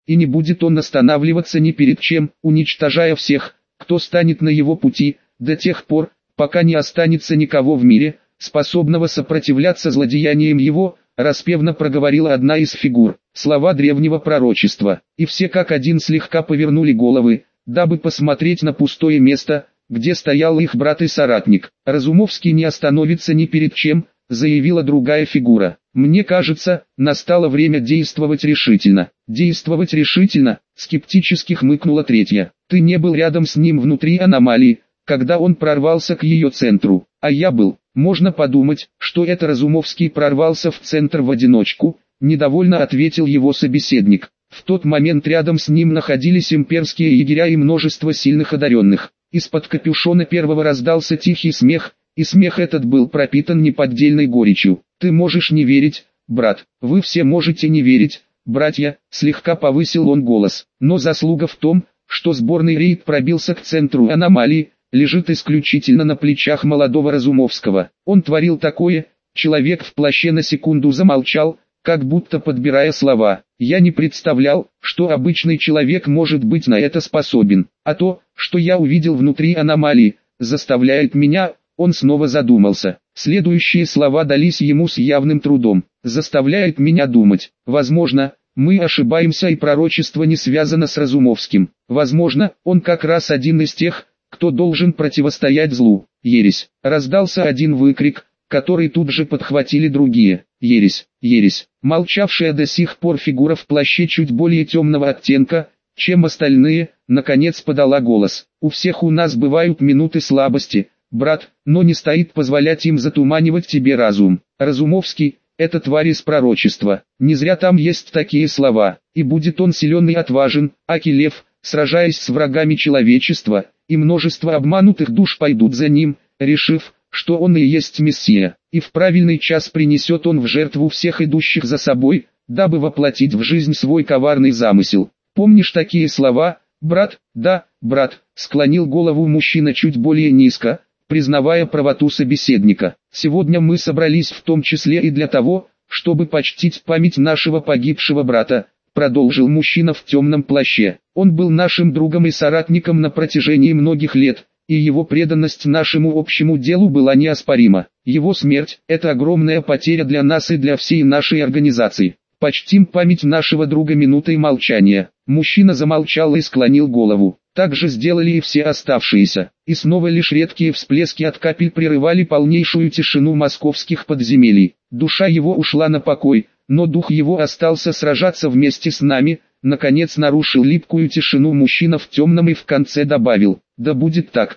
и не будет он останавливаться ни перед чем, уничтожая всех, кто станет на его пути, до тех пор, пока не останется никого в мире, способного сопротивляться злодеяниям его, распевно проговорила одна из фигур, слова древнего пророчества, и все как один слегка повернули головы, дабы посмотреть на пустое место, где стоял их брат и соратник. Разумовский не остановится ни перед чем, заявила другая фигура. Мне кажется, настало время действовать решительно. Действовать решительно, скептически хмыкнула третья. Ты не был рядом с ним внутри аномалии, когда он прорвался к ее центру, а я был. Можно подумать, что это Разумовский прорвался в центр в одиночку, недовольно ответил его собеседник. В тот момент рядом с ним находились имперские егеря и множество сильных одаренных. Из-под капюшона первого раздался тихий смех, и смех этот был пропитан неподдельной горечью. Ты можешь не верить, брат, вы все можете не верить, братья, слегка повысил он голос. Но заслуга в том, что сборный рейд пробился к центру аномалии, лежит исключительно на плечах молодого Разумовского. Он творил такое, человек в плаще на секунду замолчал, как будто подбирая слова. Я не представлял, что обычный человек может быть на это способен. А то, что я увидел внутри аномалии, заставляет меня... Он снова задумался. Следующие слова дались ему с явным трудом. Заставляет меня думать. Возможно, мы ошибаемся и пророчество не связано с Разумовским. Возможно, он как раз один из тех, кто должен противостоять злу. Ересь. Раздался один выкрик, который тут же подхватили другие. Ересь, ересь. Молчавшая до сих пор фигура в плаще чуть более темного оттенка, чем остальные, наконец подала голос. У всех у нас бывают минуты слабости, брат, но не стоит позволять им затуманивать тебе разум. Разумовский – это тварь из пророчества. Не зря там есть такие слова. И будет он силен и отважен, аки лев, сражаясь с врагами человечества, и множество обманутых душ пойдут за ним, решив, что он и есть Мессия. И в правильный час принесет он в жертву всех идущих за собой, дабы воплотить в жизнь свой коварный замысел. Помнишь такие слова, брат? Да, брат, склонил голову мужчина чуть более низко, признавая правоту собеседника. Сегодня мы собрались в том числе и для того, чтобы почтить память нашего погибшего брата, продолжил мужчина в темном плаще. Он был нашим другом и соратником на протяжении многих лет, и его преданность нашему общему делу была неоспорима. Его смерть – это огромная потеря для нас и для всей нашей организации. Почтим память нашего друга минутой молчания. Мужчина замолчал и склонил голову. Так же сделали и все оставшиеся. И снова лишь редкие всплески от капель прерывали полнейшую тишину московских подземелий. Душа его ушла на покой, но дух его остался сражаться вместе с нами. Наконец нарушил липкую тишину мужчина в темном и в конце добавил: да будет так,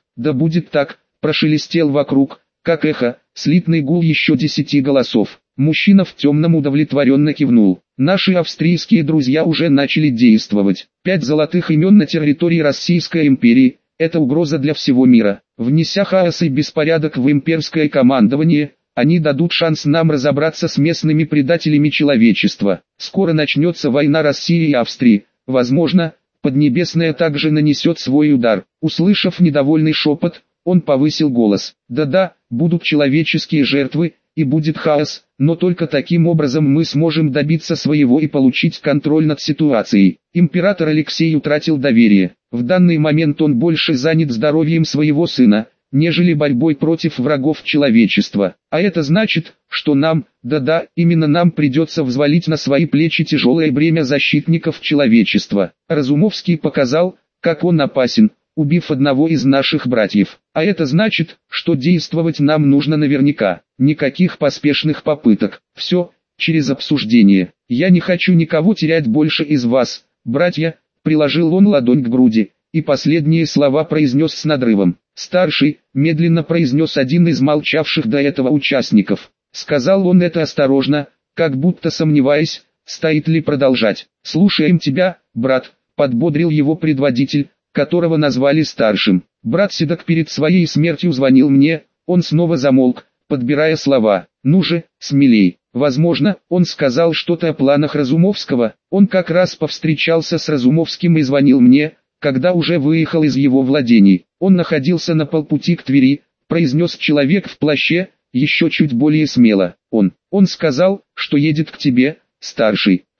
прошелестел вокруг, как эхо, слитный гул еще 10 голосов. Мужчина в темном удовлетворенно кивнул. Наши австрийские друзья уже начали действовать. 5 золотых имен на территории Российской империи – это угроза для всего мира. Внеся хаос и беспорядок в имперское командование, они дадут шанс нам разобраться с местными предателями человечества. Скоро начнется война России и Австрии. Возможно, Поднебесная также нанесет свой удар. Услышав недовольный шепот, он повысил голос. Да-да, будут человеческие жертвы, и будет хаос, но только таким образом мы сможем добиться своего и получить контроль над ситуацией. Император Алексей утратил доверие. В данный момент он больше занят здоровьем своего сына, нежели борьбой против врагов человечества. А это значит, что нам, да-да, именно нам придется взвалить на свои плечи тяжелое бремя защитников человечества. Разумовский показал, как он опасен, убив одного из наших братьев. А это значит, что действовать нам нужно наверняка. Никаких поспешных попыток. Все, через обсуждение. Я не хочу никого терять больше из вас, братья, приложил он ладонь к груди, и последние слова произнес с надрывом. Старший, медленно произнес один из молчавших до этого участников. Сказал он это осторожно, как будто сомневаясь, стоит ли продолжать. Слушаем тебя, брат, подбодрил его предводитель, которого назвали старшим. Брат Седок перед своей смертью звонил мне, он снова замолк, подбирая слова. Ну же, смелей. Возможно, он сказал что-то о планах Разумовского. Он как раз повстречался с Разумовским и звонил мне, когда уже выехал из его владений. Он находился на полпути к Твери, произнес человек в плаще, еще чуть более смело. Он сказал, что едет к тебе, старший.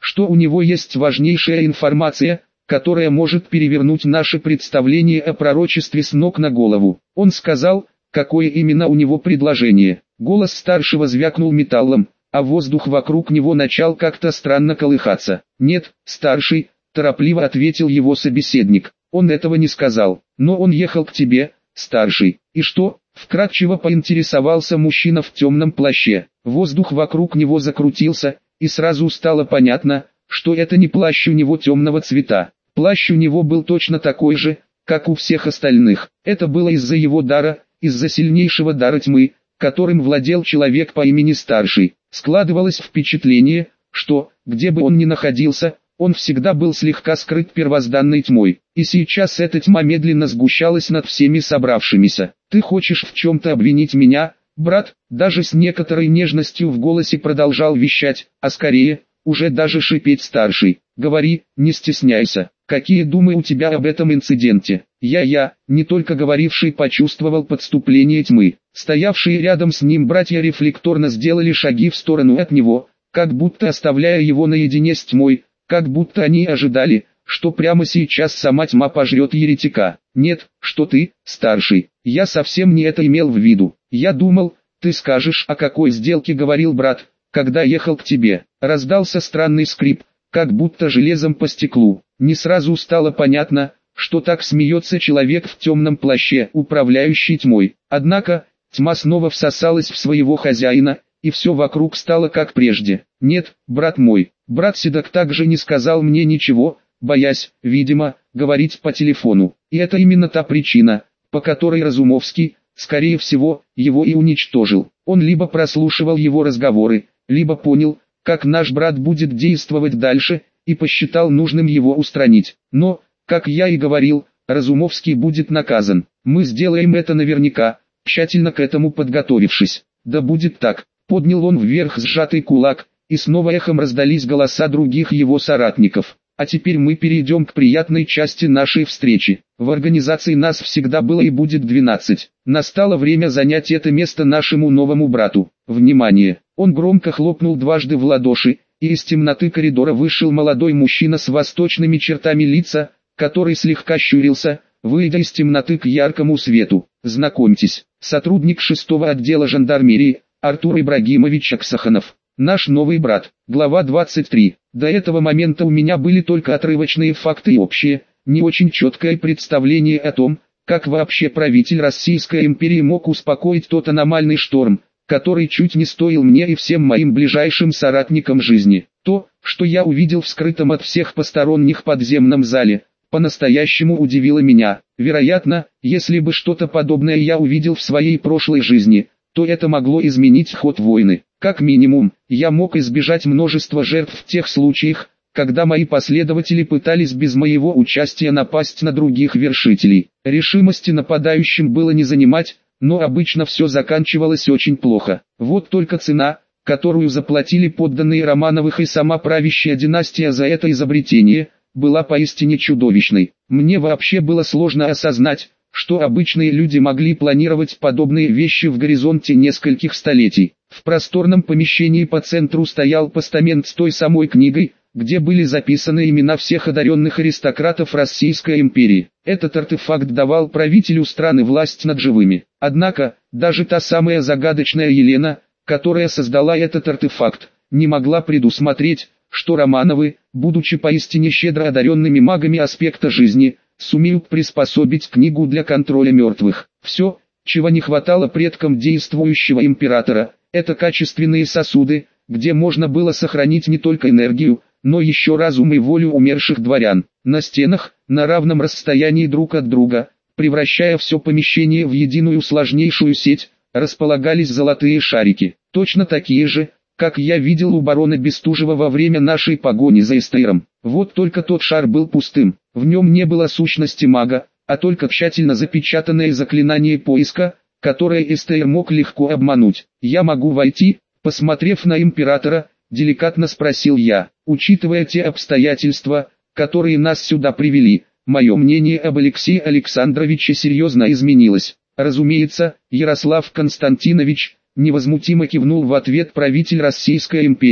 что у него есть важнейшая информация, которая может перевернуть наше представление о пророчестве с ног на голову. Он сказал, какое именно у него предложение. Голос старшего звякнул металлом, а воздух вокруг него начал как-то странно колыхаться. «Нет, старший», – торопливо ответил его собеседник. «Он этого не сказал, но он ехал к тебе, старший». «И что?» – вкратчиво поинтересовался мужчина в темном плаще. Воздух вокруг него закрутился, и сразу стало понятно, что это не плащ у него темного цвета. Плащ у него был точно такой же, как у всех остальных. Это было из-за его дара, из-за сильнейшего дара тьмы, которым владел человек по имени Старший. Складывалось впечатление, что, где бы он ни находился, он всегда был слегка скрыт первозданной тьмой. И сейчас эта тьма медленно сгущалась над всеми собравшимися. «Ты хочешь в чем-то обвинить меня, брат?» Даже с некоторой нежностью в голосе продолжал вещать, а скорее, уже даже шипеть Старший. «Говори, не стесняйся. Какие думы у тебя об этом инциденте?» Я, не только говоривший, почувствовал подступление тьмы. Стоявшие рядом с ним братья рефлекторно сделали шаги в сторону от него, как будто оставляя его наедине с тьмой, как будто они ожидали, что прямо сейчас сама тьма пожрет еретика. «Нет, что ты, старший, я совсем не это имел в виду. Я думал, ты скажешь, о какой сделке говорил брат, когда ехал к тебе». Раздался странный скрип, как будто железом по стеклу. Не сразу стало понятно, что так смеется человек в темном плаще, управляющий тьмой. Однако, тьма снова всосалась в своего хозяина, и все вокруг стало как прежде. «Нет, брат мой». Брат Седок также не сказал мне ничего, боясь, видимо, говорить по телефону. И это именно та причина, по которой Разумовский, скорее всего, его и уничтожил. Он либо прослушивал его разговоры, либо понял, как наш брат будет действовать дальше, и посчитал нужным его устранить. Но, как я и говорил, Разумовский будет наказан. Мы сделаем это наверняка, тщательно к этому подготовившись. Да будет так. Поднял он вверх сжатый кулак, и снова эхом раздались голоса других его соратников. А теперь мы перейдем к приятной части нашей встречи. В организации нас всегда было и будет 12. Настало время занять это место нашему новому брату. Внимание! Он громко хлопнул дважды в ладоши, и из темноты коридора вышел молодой мужчина с восточными чертами лица, который слегка щурился, выйдя из темноты к яркому свету. Знакомьтесь, сотрудник 6-го отдела жандармерии, Артур Ибрагимович Аксаханов. Наш новый брат. Глава 23. До этого момента у меня были только отрывочные факты и общее, не очень четкое представление о том, как вообще правитель Российской империи мог успокоить тот аномальный шторм, который чуть не стоил мне и всем моим ближайшим соратникам жизни. То, что я увидел в скрытом от всех посторонних подземном зале, по-настоящему удивило меня. Вероятно, если бы что-то подобное я увидел в своей прошлой жизни, то это могло изменить ход войны. Как минимум, я мог избежать множества жертв в тех случаях, когда мои последователи пытались без моего участия напасть на других вершителей. Решимости нападающим было не занимать, но обычно все заканчивалось очень плохо. Вот только цена, которую заплатили подданные Романовых и сама правящая династия за это изобретение, была поистине чудовищной. Мне вообще было сложно осознать, что обычные люди могли планировать подобные вещи в горизонте нескольких столетий. В просторном помещении по центру стоял постамент с той самой книгой, где были записаны имена всех одаренных аристократов Российской империи. Этот артефакт давал правителю страны власть над живыми. Однако, даже та самая загадочная Елена, которая создала этот артефакт, не могла предусмотреть, что Романовы, будучи поистине щедро одаренными магами аспекта жизни, сумеют приспособить книгу для контроля мертвых. Все, чего не хватало предкам действующего императора, это качественные сосуды, где можно было сохранить не только энергию, но еще разум и волю умерших дворян. На стенах, на равном расстоянии друг от друга, превращая все помещение в единую сложнейшую сеть, располагались золотые шарики, точно такие же, как я видел у барона Бестужева во время нашей погони за Эстейром. Вот только тот шар был пустым, в нем не было сущности мага, а только тщательно запечатанное заклинание поиска, которое Эстейр мог легко обмануть. «Я могу войти?» Посмотрев на императора, деликатно спросил я. Учитывая те обстоятельства, которые нас сюда привели, мое мнение об Алексее Александровиче серьезно изменилось. Разумеется, Ярослав Константинович, невозмутимо кивнул в ответ правитель Российской империи.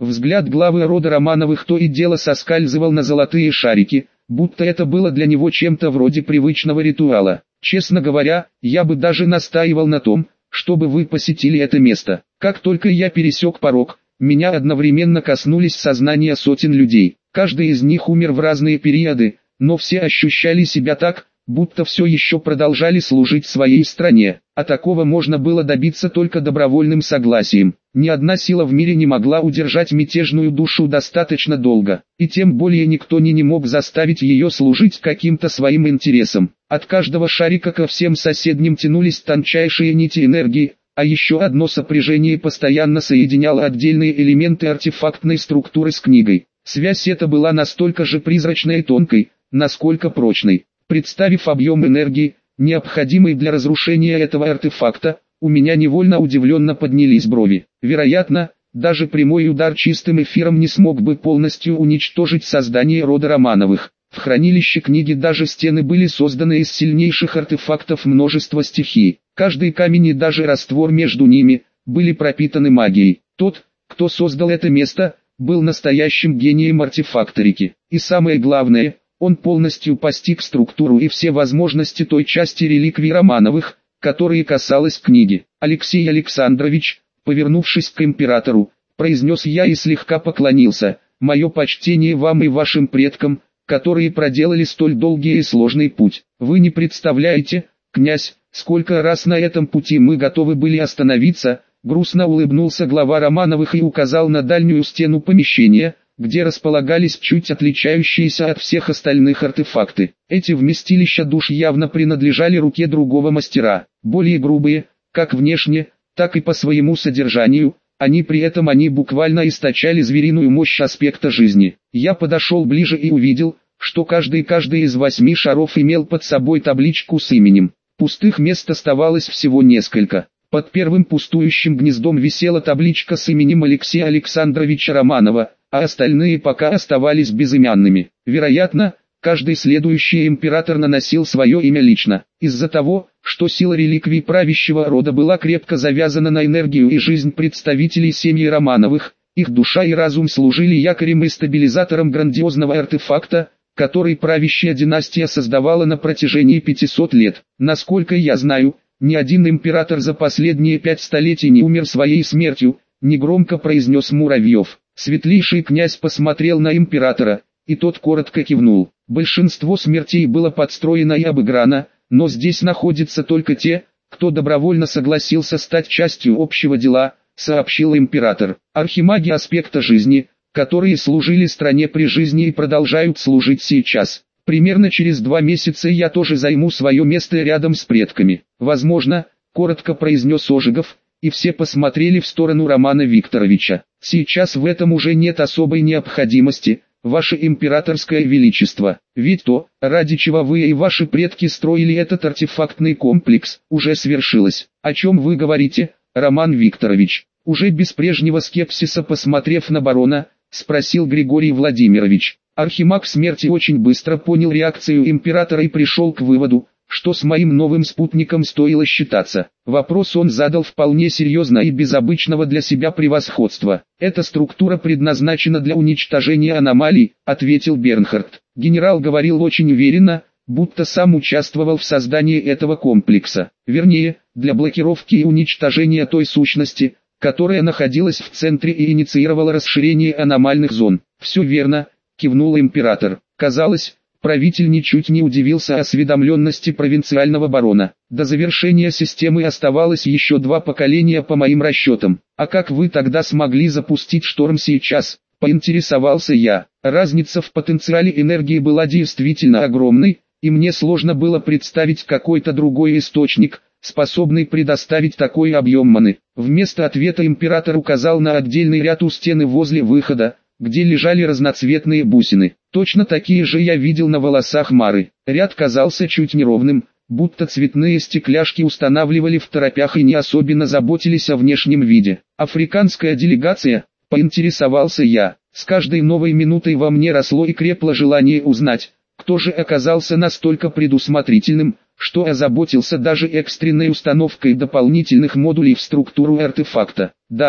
Взгляд главы рода Романовых то и дело соскальзывал на золотые шарики, будто это было для него чем-то вроде привычного ритуала. Честно говоря, я бы даже настаивал на том, чтобы вы посетили это место. Как только я пересек порог, меня одновременно коснулись сознания сотен людей. Каждый из них умер в разные периоды, но все ощущали себя так, будто все еще продолжали служить своей стране, а такого можно было добиться только добровольным согласием. Ни одна сила в мире не могла удержать мятежную душу достаточно долго, и тем более никто не мог заставить ее служить каким-то своим интересам. От каждого шарика ко всем соседним тянулись тончайшие нити энергии, а еще одно сопряжение постоянно соединяло отдельные элементы артефактной структуры с книгой. Связь эта была настолько же призрачной и тонкой, насколько прочной. Представив объем энергии, необходимый для разрушения этого артефакта, у меня невольно удивленно поднялись брови. Вероятно, даже прямой удар чистым эфиром не смог бы полностью уничтожить создание рода Романовых. В хранилище книги даже стены были созданы из сильнейших артефактов множества стихий. Каждый камень и даже раствор между ними были пропитаны магией. Тот, кто создал это место, был настоящим гением артефакторики. И самое главное, он полностью постиг структуру и все возможности той части реликвий Романовых, которые касалась книги. Алексей Александрович, повернувшись к императору, произнес я и слегка поклонился: «Мое почтение вам и вашим предкам, которые проделали столь долгий и сложный путь. Вы не представляете, князь, сколько раз на этом пути мы готовы были остановиться». Грустно улыбнулся глава Романовых и указал на дальнюю стену помещения, где располагались чуть отличающиеся от всех остальных артефакты. Эти вместилища душ явно принадлежали руке другого мастера, более грубые, как внешне, так и по своему содержанию. Они буквально источали звериную мощь аспекта жизни. Я подошел ближе и увидел, что каждый из 8 шаров имел под собой табличку с именем. Пустых мест оставалось всего несколько. Под первым пустующим гнездом висела табличка с именем Алексея Александровича Романова, а остальные пока оставались безымянными. Вероятно, каждый следующий император наносил свое имя лично. Из-за того, что сила реликвий правящего рода была крепко завязана на энергию и жизнь представителей семьи Романовых, их душа и разум служили якорем и стабилизатором грандиозного артефакта, который правящая династия создавала на протяжении 500 лет. Насколько я знаю, ни один император за последние 5 столетий не умер своей смертью, негромко произнес Муравьев. Светлейший князь посмотрел на императора, и тот коротко кивнул. Большинство смертей было подстроено и обыграно, но здесь находятся только те, кто добровольно согласился стать частью общего дела, сообщил император. Архимаги аспекта жизни, которые служили стране при жизни и продолжают служить сейчас. Примерно через 2 месяца я тоже займу свое место рядом с предками. Возможно, коротко произнес Ожегов, и все посмотрели в сторону Романа Викторовича. Сейчас в этом уже нет особой необходимости, ваше императорское величество. Ведь то, ради чего вы и ваши предки строили этот артефактный комплекс, уже свершилось. О чем вы говорите, Роман Викторович? Уже без прежнего скепсиса посмотрев на барона, спросил Григорий Владимирович. Архимаг смерти очень быстро понял реакцию императора и пришел к выводу, что с моим новым спутником стоило считаться. Вопрос он задал вполне серьезно и без обычного для себя превосходства. «Эта структура предназначена для уничтожения аномалий», — ответил Бернхард. Генерал говорил очень уверенно, будто сам участвовал в создании этого комплекса. Вернее, для блокировки и уничтожения той сущности, которая находилась в центре и инициировала расширение аномальных зон. «Все верно», — кивнул император. Казалось, правитель ничуть не удивился осведомленности провинциального барона. До завершения системы оставалось еще 2 поколения по моим расчетам. А как вы тогда смогли запустить шторм сейчас? Поинтересовался я. Разница в потенциале энергии была действительно огромной, и мне сложно было представить какой-то другой источник, способный предоставить такой объем маны. Вместо ответа император указал на отдельный ряд у стены возле выхода, где лежали разноцветные бусины. Точно такие же я видел на волосах Мары. Ряд казался чуть неровным, будто цветные стекляшки устанавливали в торопях и не особенно заботились о внешнем виде. Африканская делегация, поинтересовался я. С каждой новой минутой во мне росло и крепло желание узнать, кто же оказался настолько предусмотрительным, что озаботился даже экстренной установкой дополнительных модулей в структуру артефакта. Да,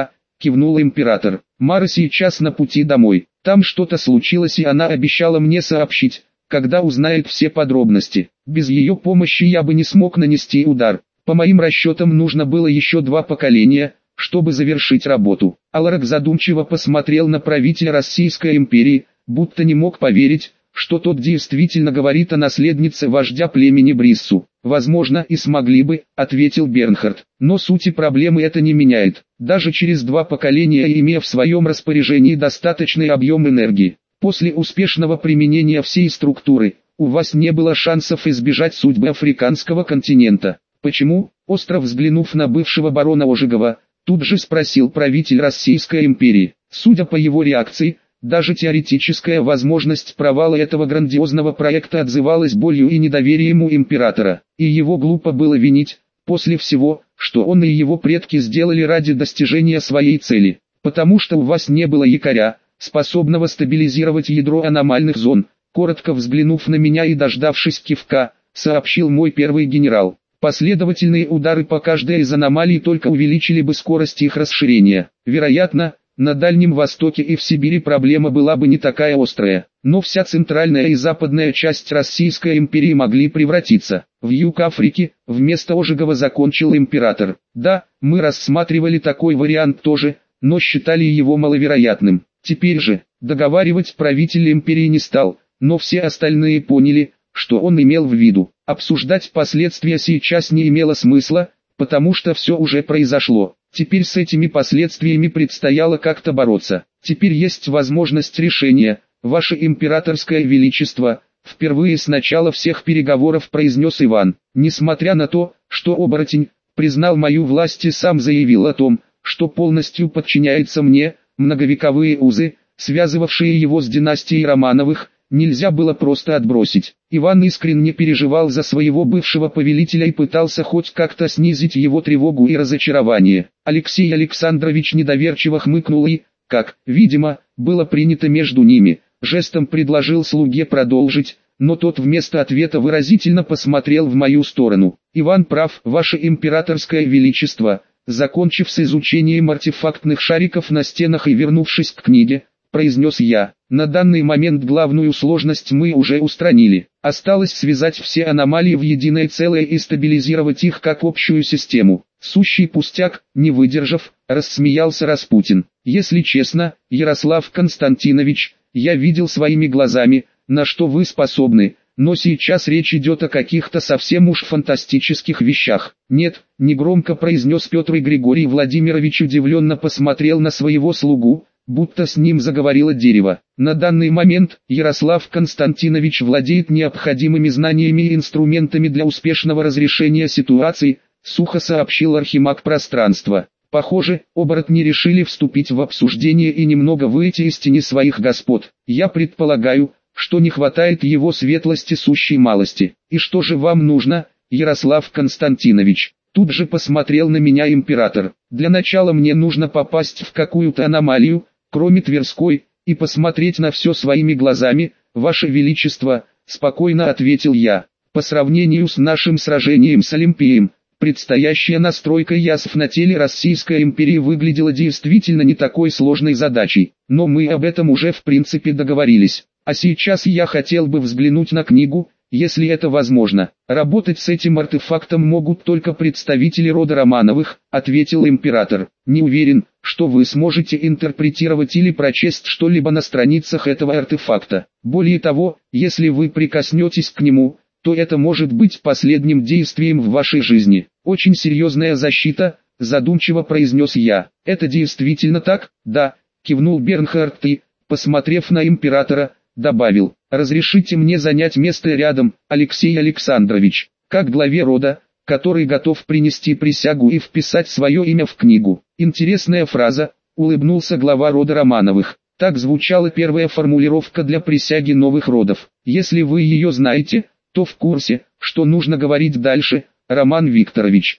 кивнул император. Мара сейчас на пути домой. Там что-то случилось, и она обещала мне сообщить, когда узнает все подробности. Без ее помощи я бы не смог нанести удар. По моим расчетам нужно было еще 2 поколения, чтобы завершить работу. Аларак задумчиво посмотрел на правителя Российской империи, будто не мог поверить, что тот действительно говорит о наследнице вождя племени Бриссу. «Возможно, и смогли бы», — ответил Бернхард. «Но сути проблемы это не меняет. Даже через 2 поколения, имея в своем распоряжении достаточный объем энергии, после успешного применения всей структуры, у вас не было шансов избежать судьбы африканского континента». «Почему?» — остро взглянув на бывшего барона Ожегова, тут же спросил правитель Российской империи. Судя по его реакции, даже теоретическая возможность провала этого грандиозного проекта отзывалась болью и недоверием у императора, и его глупо было винить, после всего, что он и его предки сделали ради достижения своей цели, потому что у вас не было якоря, способного стабилизировать ядро аномальных зон. Коротко взглянув на меня и дождавшись кивка, сообщил мой первый генерал. Последовательные удары по каждой из аномалий только увеличили бы скорость их расширения. Вероятно, на Дальнем Востоке и в Сибири проблема была бы не такая острая, но вся центральная и западная часть Российской империи могли превратиться в юг Африки. Вместо Ожегова закончил император. Да, мы рассматривали такой вариант тоже, но считали его маловероятным. Теперь же, договаривать правитель империи не стал, но все остальные поняли, что он имел в виду. Обсуждать последствия сейчас не имело смысла, потому что все уже произошло. Теперь с этими последствиями предстояло как-то бороться. Теперь есть возможность решения. Ваше императорское величество, впервые с начала всех переговоров произнес Иван. Несмотря на то, что оборотень признал мою власть и сам заявил о том, что полностью подчиняется мне, многовековые узы, связывавшие его с династией Романовых, нельзя было просто отбросить. Иван искренне переживал за своего бывшего повелителя и пытался хоть как-то снизить его тревогу и разочарование. Алексей Александрович недоверчиво хмыкнул и, как, видимо, было принято между ними, жестом предложил слуге продолжить, но тот вместо ответа выразительно посмотрел в мою сторону. «Иван прав, ваше императорское величество», закончив с изучением артефактных шариков на стенах и вернувшись к книге, произнес я. На данный момент главную сложность мы уже устранили. Осталось связать все аномалии в единое целое и стабилизировать их как общую систему. Сущий пустяк, не выдержав, рассмеялся Распутин. Если честно, Ярослав Константинович, я видел своими глазами, на что вы способны, но сейчас речь идет о каких-то совсем уж фантастических вещах. Нет, негромко произнес Петр, и Григорий Владимирович удивленно посмотрел на своего слугу, будто с ним заговорило дерево. На данный момент Ярослав Константинович владеет необходимыми знаниями и инструментами для успешного разрешения ситуации, сухо сообщил архимаг пространства. Похоже, оборотни решили вступить в обсуждение и немного выйти из тени своих господ. Я предполагаю, что не хватает его светлости сущей малости. И что же вам нужно, Ярослав Константинович? Тут же посмотрел на меня император. Для начала мне нужно попасть в какую-то аномалию, кроме Тверской, и посмотреть на все своими глазами, ваше величество, спокойно ответил я. По сравнению с нашим сражением с Олимпием, предстоящая настройка язв на теле Российской империи выглядела действительно не такой сложной задачей, но мы об этом уже в принципе договорились. А сейчас я хотел бы взглянуть на книгу, если это возможно. Работать с этим артефактом могут только представители рода Романовых, ответил император. Не уверен, что вы сможете интерпретировать или прочесть что-либо на страницах этого артефакта. Более того, если вы прикоснетесь к нему, то это может быть последним действием в вашей жизни. Очень серьезная защита, задумчиво произнес я. Это действительно так? Да, кивнул Бернхард и, посмотрев на императора, добавил: разрешите мне занять место рядом, Алексей Александрович, как главе рода, который готов принести присягу и вписать свое имя в книгу. Интересная фраза, улыбнулся глава рода Романовых. Так звучала первая формулировка для присяги новых родов. Если вы ее знаете, то в курсе, что нужно говорить дальше. Роман Викторович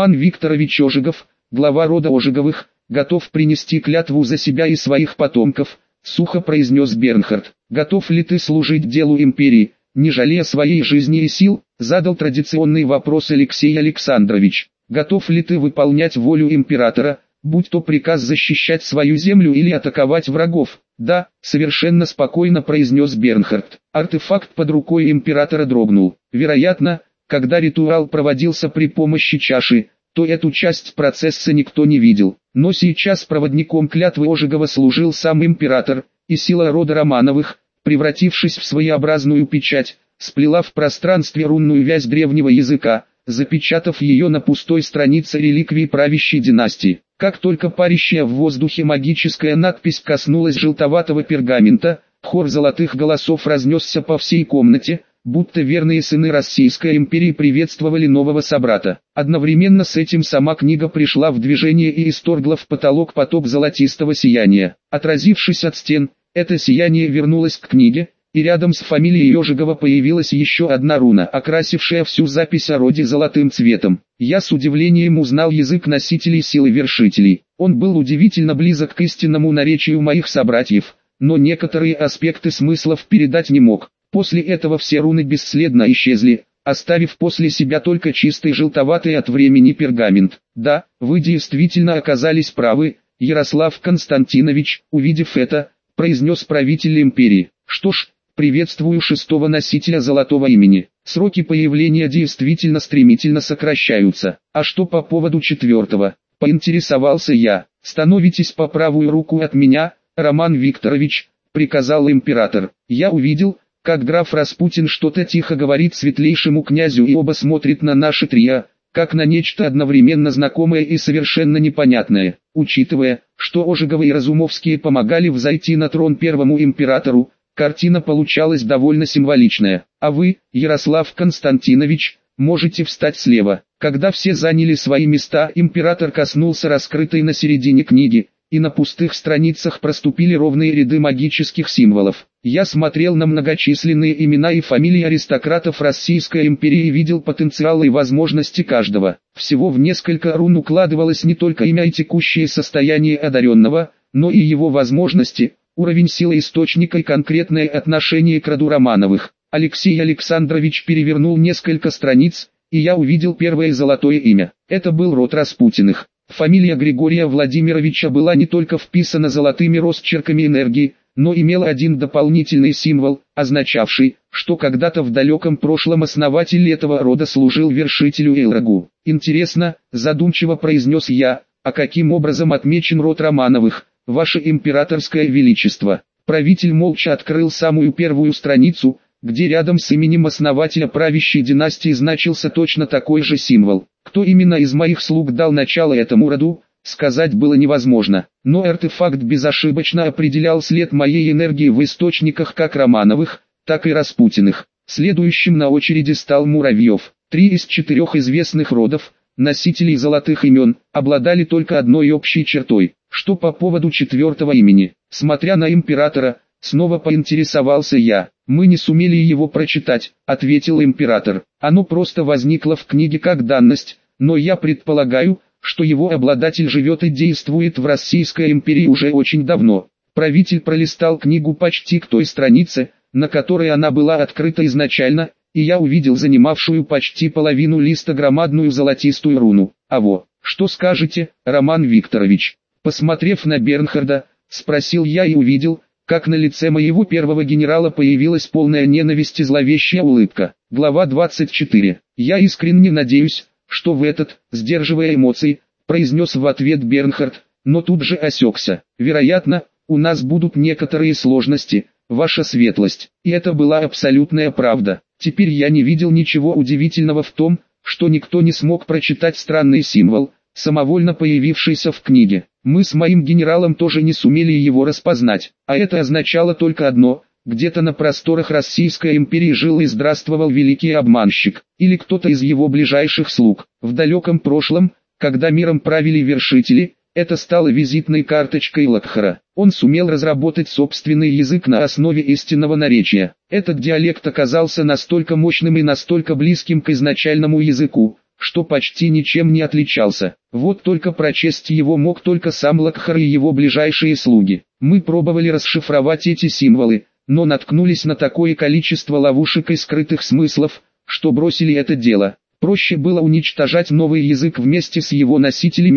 Ожегов, глава рода Ожеговых, готов принести клятву за себя и своих потомков, сухо произнес Бернхард. Готов ли ты служить делу империи, не жалея своей жизни и сил? Задал традиционный вопрос Алексей Александрович. Готов ли ты выполнять волю императора, будь то приказ защищать свою землю или атаковать врагов. Да, совершенно спокойно произнес Бернхард. Артефакт под рукой императора дрогнул. Вероятно, когда ритуал проводился при помощи чаши, то эту часть процесса никто не видел. Но сейчас проводником клятвы Ожегова служил сам император, и сила рода Романовых, превратившись в своеобразную печать, сплела в пространстве рунную вязь древнего языка, запечатав ее на пустой странице реликвии правящей династии. Как только парящая в воздухе магическая надпись коснулась желтоватого пергамента, хор золотых голосов разнесся по всей комнате, будто верные сыны Российской империи приветствовали нового собрата. Одновременно с этим сама книга пришла в движение и исторгла в потолок поток золотистого сияния. Отразившись от стен, это сияние вернулось к книге, и рядом с фамилией Ожегова появилась еще одна руна, окрасившая всю запись о роде золотым цветом. Я с удивлением узнал язык носителей силы вершителей. Он был удивительно близок к истинному наречию моих собратьев, но некоторые аспекты смыслов передать не мог. После этого все руны бесследно исчезли, оставив после себя только чистый желтоватый от времени пергамент. Да, вы действительно оказались правы, Ярослав Константинович, увидев это, произнес правитель империи. Что ж, приветствую шестого носителя золотого имени. Сроки появления действительно стремительно сокращаются. А что по поводу четвертого? Поинтересовался я. Становитесь по правую руку от меня, Роман Викторович, приказал император. Я увидел, как граф Распутин что-то тихо говорит светлейшему князю, и оба смотрят на наше трио, как на нечто одновременно знакомое и совершенно непонятное. Учитывая, что Ожеговы и Разумовские помогали взойти на трон первому императору, картина получалась довольно символичная. А вы, Ярослав Константинович, можете встать слева. Когда все заняли свои места, император коснулся раскрытой на середине книги, и на пустых страницах проступили ровные ряды магических символов. Я смотрел на многочисленные имена и фамилии аристократов Российской империи и видел потенциал и возможности каждого. Всего в несколько рун укладывалось не только имя и текущее состояние одаренного, но и его возможности, уровень силы источника и конкретное отношение к роду Романовых. Алексей Александрович перевернул несколько страниц, и я увидел первое золотое имя. Это был род Распутиных. Фамилия Григория Владимировича была не только вписана золотыми росчерками энергии, но имела один дополнительный символ, означавший, что когда-то в далеком прошлом основатель этого рода служил вершителю Элрагу. «Интересно», задумчиво произнес я, «а каким образом отмечен род Романовых, ваше императорское величество?» Правитель молча открыл самую первую страницу, где рядом с именем основателя правящей династии значился точно такой же символ. Кто именно из моих слуг дал начало этому роду, сказать было невозможно, но артефакт безошибочно определял след моей энергии в источниках как Романовых, так и Распутиных. Следующим на очереди стал Муравьев. 3 из 4 известных родов, носителей золотых имен, обладали только одной общей чертой. Что по поводу четвертого имени? Смотря на императора, снова поинтересовался я. «Мы не сумели его прочитать», — ответил император. «Оно просто возникло в книге как данность, но я предполагаю, что его обладатель живет и действует в Российской империи уже очень давно». Правитель пролистал книгу почти к той странице, на которой она была открыта изначально, и я увидел занимавшую почти половину листа громадную золотистую руну. «Аво, что скажете, Роман Викторович?» Посмотрев на Бернхарда, спросил я и увидел, как на лице моего первого генерала появилась полная ненависти зловещая улыбка. Глава 24. «Я искренне надеюсь, что в этот, сдерживая эмоции, произнес в ответ Бернхард, но тут же осекся. Вероятно, у нас будут некоторые сложности, ваша светлость». И это была абсолютная правда. Теперь я не видел ничего удивительного в том, что никто не смог прочитать странный символ, самовольно появившийся в книге. Мы с моим генералом тоже не сумели его распознать, а это означало только одно: где-то на просторах Российской империи жил и здравствовал великий обманщик, или кто-то из его ближайших слуг. В далеком прошлом, когда миром правили вершители, это стало визитной карточкой Лакхара. Он сумел разработать собственный язык на основе истинного наречия. Этот диалект оказался настолько мощным и настолько близким к изначальному языку, что почти ничем не отличался. Вот только прочесть его мог только сам Лакхар и его ближайшие слуги. Мы пробовали расшифровать эти символы, но наткнулись на такое количество ловушек и скрытых смыслов, что бросили это дело. Проще было уничтожать новый язык вместе с его носителями,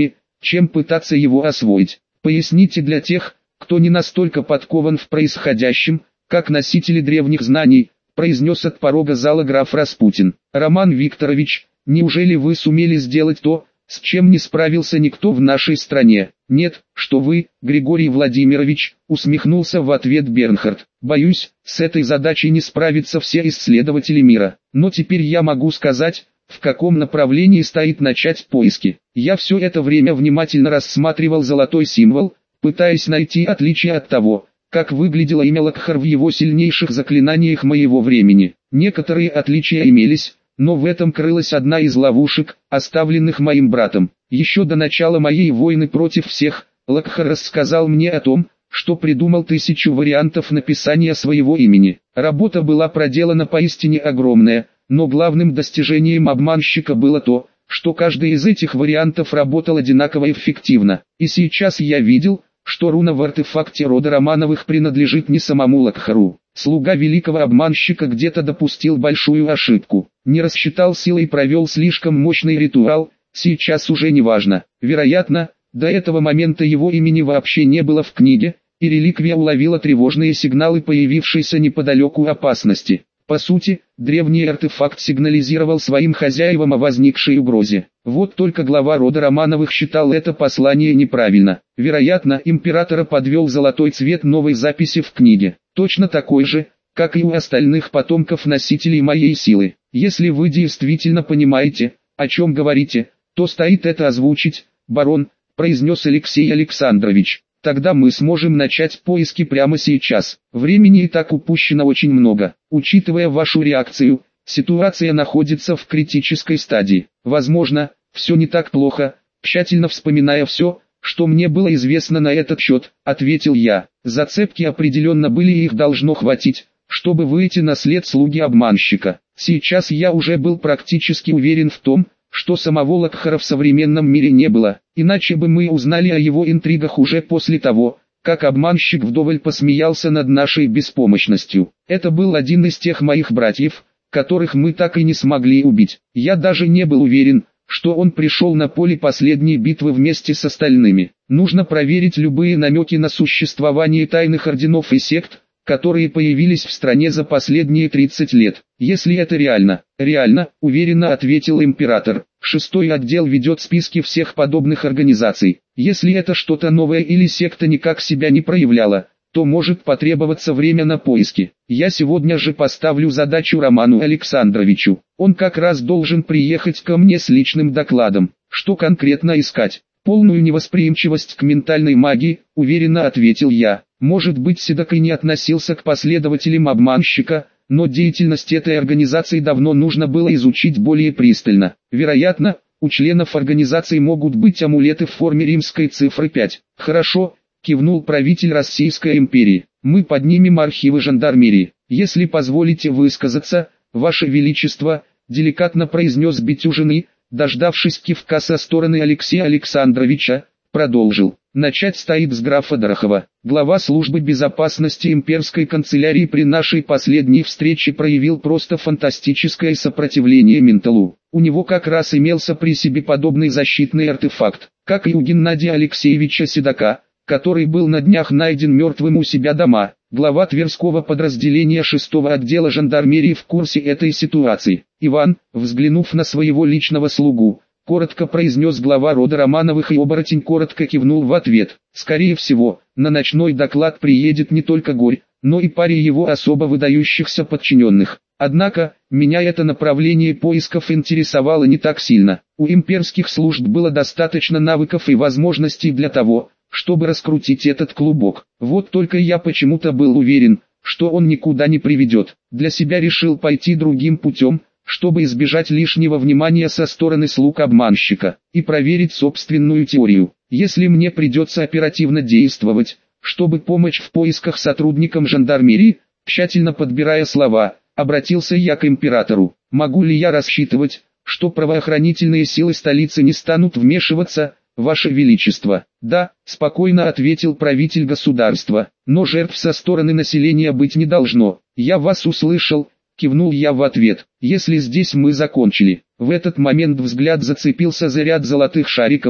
чем пытаться его освоить. Поясните для тех, кто не настолько подкован в происходящем, как носители древних знаний, произнес от порога зала граф Распутин. Роман Викторович, неужели вы сумели сделать то, с чем не справился никто в нашей стране? Нет, что вы, Григорий Владимирович, усмехнулся в ответ Бернхард. Боюсь, с этой задачей не справятся все исследователи мира. Но теперь я могу сказать, в каком направлении стоит начать поиски. Я все это время внимательно рассматривал золотой символ, пытаясь найти отличие от того, как выглядело имя Лакхар в его сильнейших заклинаниях моего времени. Некоторые отличия имелись, но в этом крылась одна из ловушек, оставленных моим братом. Еще до начала моей войны против всех, Лакхар рассказал мне о том, что придумал 1000 вариантов написания своего имени. Работа была проделана поистине огромная, но главным достижением обманщика было то, что каждый из этих вариантов работал одинаково эффективно. И сейчас я видел, что руна в артефакте рода Романовых принадлежит не самому Лакхару. Слуга великого обманщика где-то допустил большую ошибку. Не рассчитал силы и провел слишком мощный ритуал, сейчас уже не важно. Вероятно, до этого момента его имени вообще не было в книге, и реликвия уловила тревожные сигналы появившейся неподалеку опасности. По сути, древний артефакт сигнализировал своим хозяевам о возникшей угрозе. Вот только глава рода Романовых считал это послание неправильно. Вероятно, императора подвел золотой цвет новой записи в книге. Точно такой же, как и у остальных потомков носителей моей силы. Если вы действительно понимаете, о чем говорите, то стоит это озвучить, барон, произнес Алексей Александрович. Тогда мы сможем начать поиски прямо сейчас. Времени и так упущено очень много. Учитывая вашу реакцию, ситуация находится в критической стадии. Возможно, все не так плохо. Тщательно вспоминая все, что мне было известно на этот счет, ответил я. Зацепки определенно были и их должно хватить, чтобы выйти на след слуги обманщика. Сейчас я уже был практически уверен в том, что самого Лакхара в современном мире не было, иначе бы мы узнали о его интригах уже после того, как обманщик вдоволь посмеялся над нашей беспомощностью. Это был один из тех моих братьев, которых мы так и не смогли убить. Я даже не был уверен, что он пришел на поле последней битвы вместе с остальными. Нужно проверить любые намеки на существование тайных орденов и сект, которые появились в стране за последние 30 лет. Если это реально, уверенно ответил император. 6-й отдел ведет списки всех подобных организаций. Если это что-то новое или секта никак себя не проявляла, то может потребоваться время на поиски. Я сегодня же поставлю задачу Роману Александровичу. Он как раз должен приехать ко мне с личным докладом. Что конкретно искать? Полную невосприимчивость к ментальной магии, уверенно ответил я. Может быть, Седок и не относился к последователям обманщика, но деятельность этой организации давно нужно было изучить более пристально. Вероятно, у членов организации могут быть амулеты в форме римской цифры 5. Хорошо, кивнул правитель Российской империи. Мы поднимем архивы жандармерии. Если позволите высказаться, Ваше Величество, деликатно произнес Бетюжин, дождавшись кивка со стороны Алексея Александровича, продолжил. Начать стоит с графа Дорохова. Глава службы безопасности имперской канцелярии при нашей последней встрече проявил просто фантастическое сопротивление менталу. У него как раз имелся при себе подобный защитный артефакт, как и у Геннадия Алексеевича Седока, который был на днях найден мертвым у себя дома. Глава Тверского подразделения 6-го отдела жандармерии в курсе этой ситуации. Иван, взглянув на своего личного слугу, коротко произнес глава рода Романовых, и оборотень коротко кивнул в ответ. Скорее всего, на ночной доклад приедет не только Горь, но и паре его особо выдающихся подчиненных. Однако, меня это направление поисков интересовало не так сильно. У имперских служб было достаточно навыков и возможностей для того, чтобы раскрутить этот клубок. Вот только я почему-то был уверен, что он никуда не приведет. Для себя решил пойти другим путем, чтобы избежать лишнего внимания со стороны слуг обманщика, и проверить собственную теорию. Если мне придется оперативно действовать, чтобы помочь в поисках сотрудникам жандармерии, тщательно подбирая слова, обратился я к императору. Могу ли я рассчитывать, что правоохранительные силы столицы не станут вмешиваться, Ваше Величество? Да, спокойно ответил правитель государства, но жертв со стороны населения быть не должно. Я вас услышал, кивнул я в ответ. Если здесь мы закончили. В этот момент взгляд зацепился за ряд золотых шариков,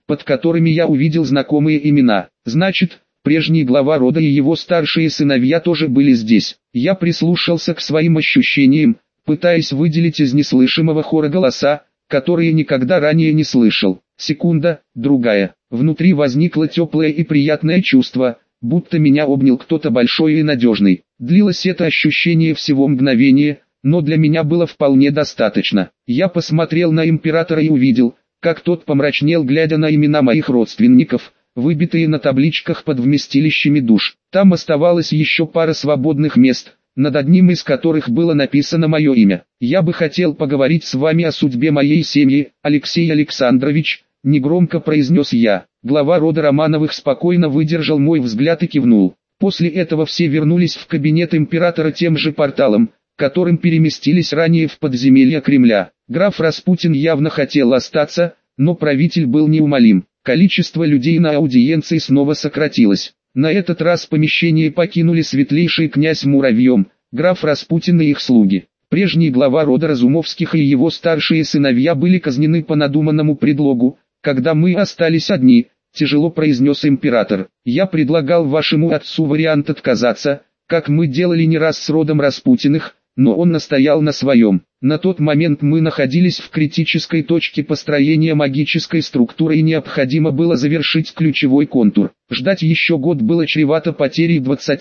под которыми я увидел знакомые имена. Значит, прежний глава рода и его старшие сыновья тоже были здесь. Я прислушался к своим ощущениям, пытаясь выделить из неслышимого хора голоса, которые никогда ранее не слышал. Секунда, другая. Внутри возникло теплое и приятное чувство, будто меня обнял кто-то большой и надежный. Длилось это ощущение всего мгновение, но для меня было вполне достаточно. Я посмотрел на императора и увидел, как тот помрачнел, глядя на имена моих родственников, выбитые на табличках под вместилищами душ. Там оставалось еще пара свободных мест, над одним из которых было написано мое имя. «Я бы хотел поговорить с вами о судьбе моей семьи, Алексей Александрович», — негромко произнес я. Глава рода Романовых спокойно выдержал мой взгляд и кивнул. После этого все вернулись в кабинет императора тем же порталом, которым переместились ранее в подземелье Кремля. Граф Распутин явно хотел остаться, но правитель был неумолим. Количество людей на аудиенции снова сократилось. На этот раз помещение покинули светлейший князь Муравьем, граф Распутин и их слуги. Прежний глава рода Разумовских и его старшие сыновья были казнены по надуманному предлогу. «Когда мы остались одни», — тяжело произнес император, — «я предлагал вашему отцу вариант отказаться, как мы делали не раз с родом Распутиных, но он настоял на своем. На тот момент мы находились в критической точке построения магической структуры и необходимо было завершить ключевой контур. Ждать еще год было чревато потерей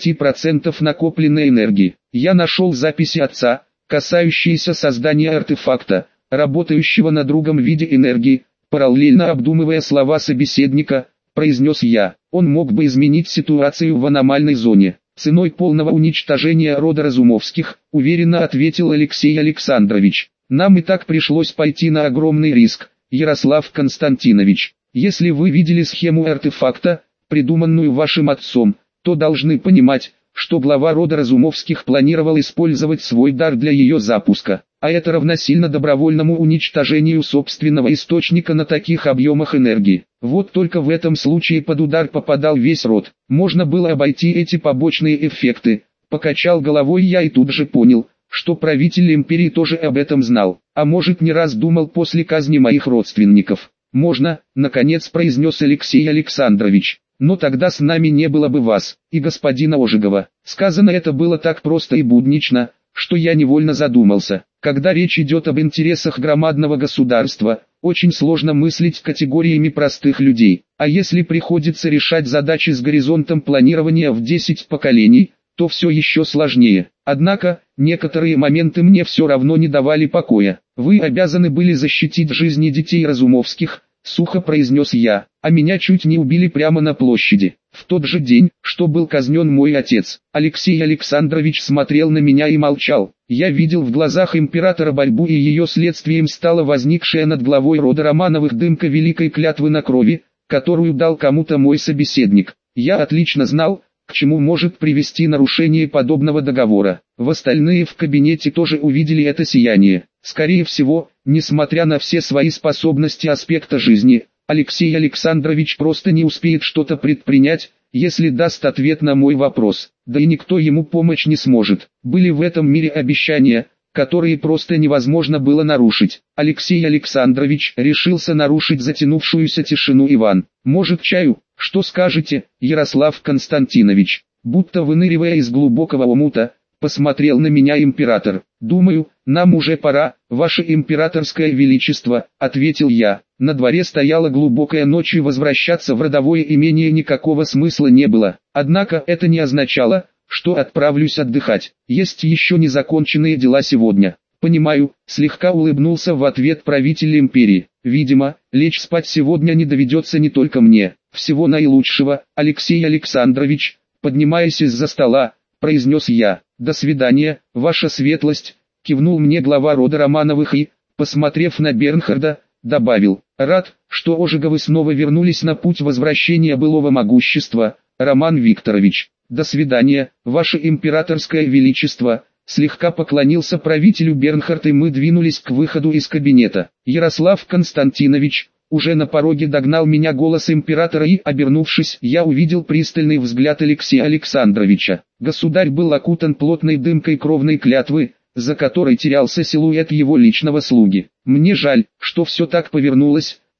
20% накопленной энергии. Я нашел записи отца, касающиеся создания артефакта, работающего на другом виде энергии. Параллельно обдумывая слова собеседника, произнес я, он мог бы изменить ситуацию в аномальной зоне. «Ценой полного уничтожения рода Разумовских», — уверенно ответил Алексей Александрович. «Нам и так пришлось пойти на огромный риск, Ярослав Константинович. Если вы видели схему артефакта, придуманную вашим отцом, то должны понимать, что глава рода Разумовских планировал использовать свой дар для ее запуска, а это равносильно добровольному уничтожению собственного источника на таких объемах энергии. Вот только в этом случае под удар попадал весь род. Можно было обойти эти побочные эффекты. Покачал головой я и тут же понял, что правитель империи тоже об этом знал, а может не раз думал после казни моих родственников. «Можно», — наконец произнес Алексей Александрович. «Но тогда с нами не было бы вас и господина Ожегова». Сказано это было так просто и буднично, что я невольно задумался. Когда речь идет об интересах громадного государства, очень сложно мыслить категориями простых людей. А если приходится решать задачи с горизонтом планирования в 10 поколений, то все еще сложнее. Однако, некоторые моменты мне все равно не давали покоя. «Вы обязаны были защитить жизни детей Разумовских», — сухо произнес я, — «а меня чуть не убили прямо на площади. В тот же день, что был казнен мой отец». Алексей Александрович смотрел на меня и молчал. Я видел в глазах императора борьбу, и ее следствием стала возникшая над главой рода Романовых дымка великой клятвы на крови, которую дал кому-то мой собеседник. Я отлично знал, к чему может привести нарушение подобного договора. Остальные в кабинете тоже увидели это сияние. Скорее всего, несмотря на все свои способности аспекта жизни, Алексей Александрович просто не успеет что-то предпринять, если даст ответ на мой вопрос. Да и никто ему помочь не сможет. Были в этом мире обещания, которые просто невозможно было нарушить. Алексей Александрович решился нарушить затянувшуюся тишину. «Иван, может, чаю? Что скажете, Ярослав Константинович?» Будто выныривая из глубокого омута, посмотрел на меня император. «Думаю, нам уже пора, ваше императорское величество», — ответил я. На дворе стояла глубокая ночь, и возвращаться в родовое имение никакого смысла не было. Однако это не означало, что отправлюсь отдыхать. Есть еще незаконченные дела сегодня. «Понимаю», — слегка улыбнулся в ответ правитель империи. «Видимо, лечь спать сегодня не доведется не только мне. Всего наилучшего, Алексей Александрович», — поднимаясь из-за стола, произнес я. «До свидания, ваша светлость», — кивнул мне глава рода Романовых и, посмотрев на Бернхарда, добавил: «Рад, что Ожеговы снова вернулись на путь возвращения былого могущества, Роман Викторович. До свидания, ваше императорское величество», — слегка поклонился правителю Бернхард, и мы двинулись к выходу из кабинета. «Ярослав Константинович», уже на пороге догнал меня голос императора, и, обернувшись, я увидел пристальный взгляд Алексея Александровича. Государь был окутан плотной дымкой кровной клятвы, за которой терялся силуэт его личного слуги. «Мне жаль, что все так повернулось», —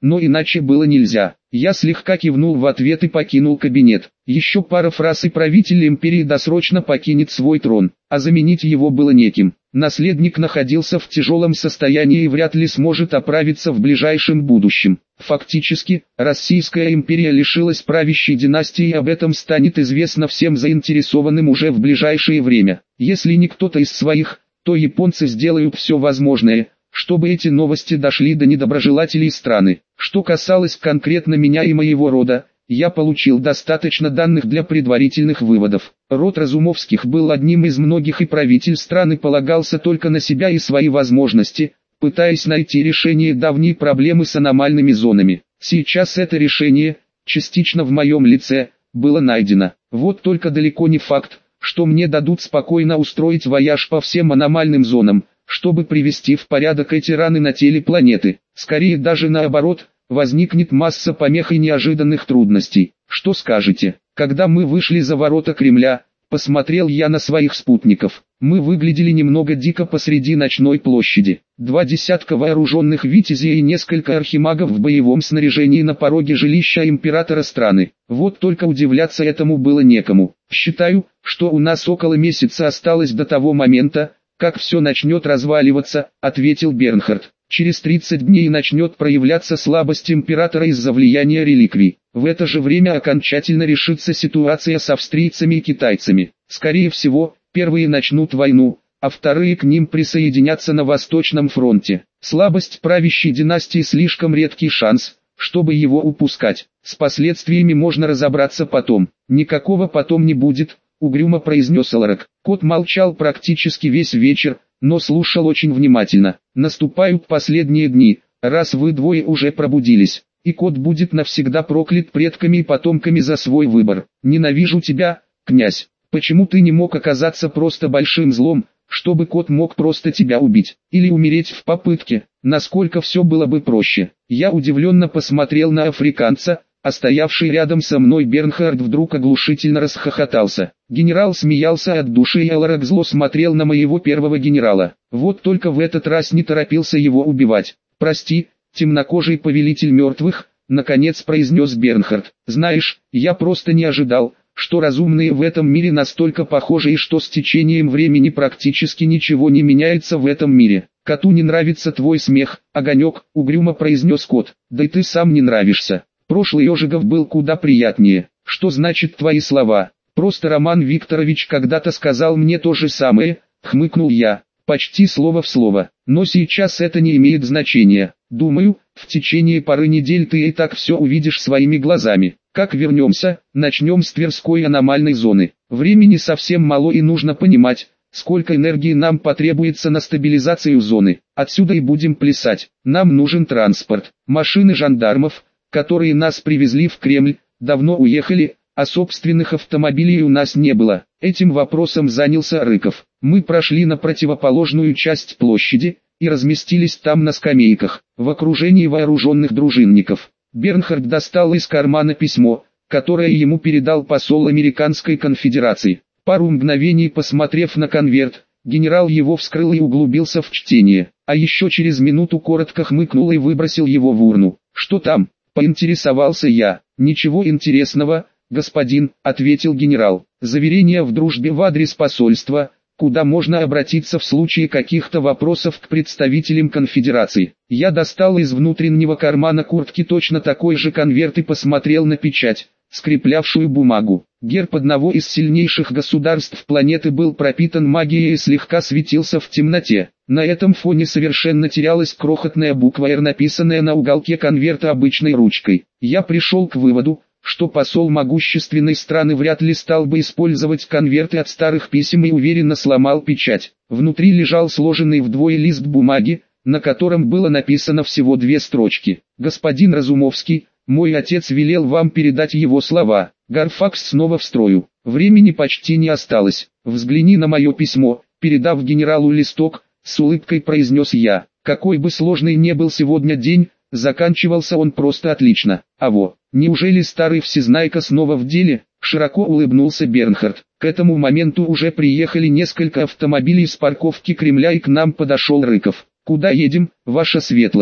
но иначе было нельзя. Я слегка кивнул в ответ и покинул кабинет. Еще пара фраз и правитель империи досрочно покинет свой трон, а заменить его было неким. Наследник находился в тяжелом состоянии и вряд ли сможет оправиться в ближайшем будущем. Фактически, Российская империя лишилась правящей династии, и об этом станет известно всем заинтересованным уже в ближайшее время. Если не кто-то из своих, то японцы сделают все возможное, чтобы эти новости дошли до недоброжелателей страны. Что касалось конкретно меня и моего рода, я получил достаточно данных для предварительных выводов. Род Разумовских был одним из многих, и правитель страны полагался только на себя и свои возможности, пытаясь найти решение давней проблемы с аномальными зонами. Сейчас это решение, частично в моем лице, было найдено. Вот только далеко не факт, что мне дадут спокойно устроить вояж по всем аномальным зонам, чтобы привести в порядок эти раны на теле планеты. Скорее даже наоборот, возникнет масса помех и неожиданных трудностей. Что скажете? Когда мы вышли за ворота Кремля, посмотрел я на своих спутников. Мы выглядели немного дико посреди ночной площади. 2 десятка вооруженных витязей и несколько архимагов в боевом снаряжении на пороге жилища императора страны. Вот только удивляться этому было некому. Считаю, что у нас около месяца осталось до того момента, как все начнет разваливаться, ответил Бернхард. Через 30 дней начнет проявляться слабость императора из-за влияния реликвий. В это же время окончательно решится ситуация с австрийцами и китайцами. Скорее всего, первые начнут войну, а вторые к ним присоединятся на Восточном фронте. Слабость правящей династии слишком редкий шанс, чтобы его упускать. С последствиями можно разобраться потом. Никакого потом не будет, угрюмо произнес Аларак. Кот молчал практически весь вечер, но слушал очень внимательно. Наступают последние дни, раз вы двое уже пробудились, и кот будет навсегда проклят предками и потомками за свой выбор. Ненавижу тебя, князь. Почему ты не мог оказаться просто большим злом, чтобы кот мог просто тебя убить, или умереть в попытке? Насколько все было бы проще. Я удивленно посмотрел на африканца, а стоявший рядом со мной Бернхард вдруг оглушительно расхохотался. Генерал смеялся от души, и Аларак зло смотрел на моего первого генерала. Вот только в этот раз не торопился его убивать. «Прости, темнокожий повелитель мертвых», — наконец произнес Бернхард. «Знаешь, я просто не ожидал, что разумные в этом мире настолько похожи, и что с течением времени практически ничего не меняется в этом мире. Коту не нравится твой смех, Огонек», — угрюмо произнес кот. «Да и ты сам не нравишься. Прошлый Ожегов был куда приятнее». «Что значит твои слова? Просто Роман Викторович когда-то сказал мне то же самое», — хмыкнул я. «Почти слово в слово. Но сейчас это не имеет значения. Думаю, в течение пары недель ты и так все увидишь своими глазами. Как вернемся, начнем с Тверской аномальной зоны. Времени совсем мало, и нужно понимать, сколько энергии нам потребуется на стабилизацию зоны. Отсюда и будем плясать. Нам нужен транспорт. Машины жандармов, которые нас привезли в Кремль, давно уехали, а собственных автомобилей у нас не было. Этим вопросом занялся Рыков. Мы прошли на противоположную часть площади и разместились там на скамейках, в окружении вооруженных дружинников. Бернхард достал из кармана письмо, которое ему передал посол Американской конфедерации. Пару мгновений посмотрев на конверт, генерал его вскрыл и углубился в чтение, а еще через минуту коротко хмыкнул и выбросил его в урну. «Что там?» — поинтересовался я. «Ничего интересного, господин», — ответил генерал. «Заверение в дружбе в адрес посольства, куда можно обратиться в случае каких-то вопросов к представителям конфедерации». Я достал из внутреннего кармана куртки точно такой же конверт и посмотрел на печать, скреплявшую бумагу. Герб одного из сильнейших государств планеты был пропитан магией и слегка светился в темноте. На этом фоне совершенно терялась крохотная буква «Р», написанная на уголке конверта обычной ручкой. Я пришел к выводу, что посол могущественной страны вряд ли стал бы использовать конверты от старых писем, и уверенно сломал печать. Внутри лежал сложенный вдвое лист бумаги, на котором было написано всего 2 строчки. «Господин Разумовский, мой отец велел вам передать его слова. Гарфакс снова в строю. Времени почти не осталось. Взгляни на мое письмо», — передав генералу листок, с улыбкой произнес я. Какой бы сложный не был сегодня день, заканчивался он просто отлично. «Аво, неужели старый всезнайка снова в деле?» — широко улыбнулся Бернхард. К этому моменту уже приехали несколько автомобилей с парковки Кремля, и к нам подошел Рыков. «Куда едем, ваша светлость?»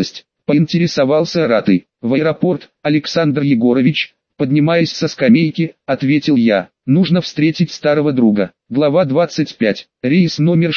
поинтересовался Ратый. В аэропорт, Александр Егорович, поднимаясь со скамейки, ответил я. Нужно встретить старого друга. Глава 25. Рейс номер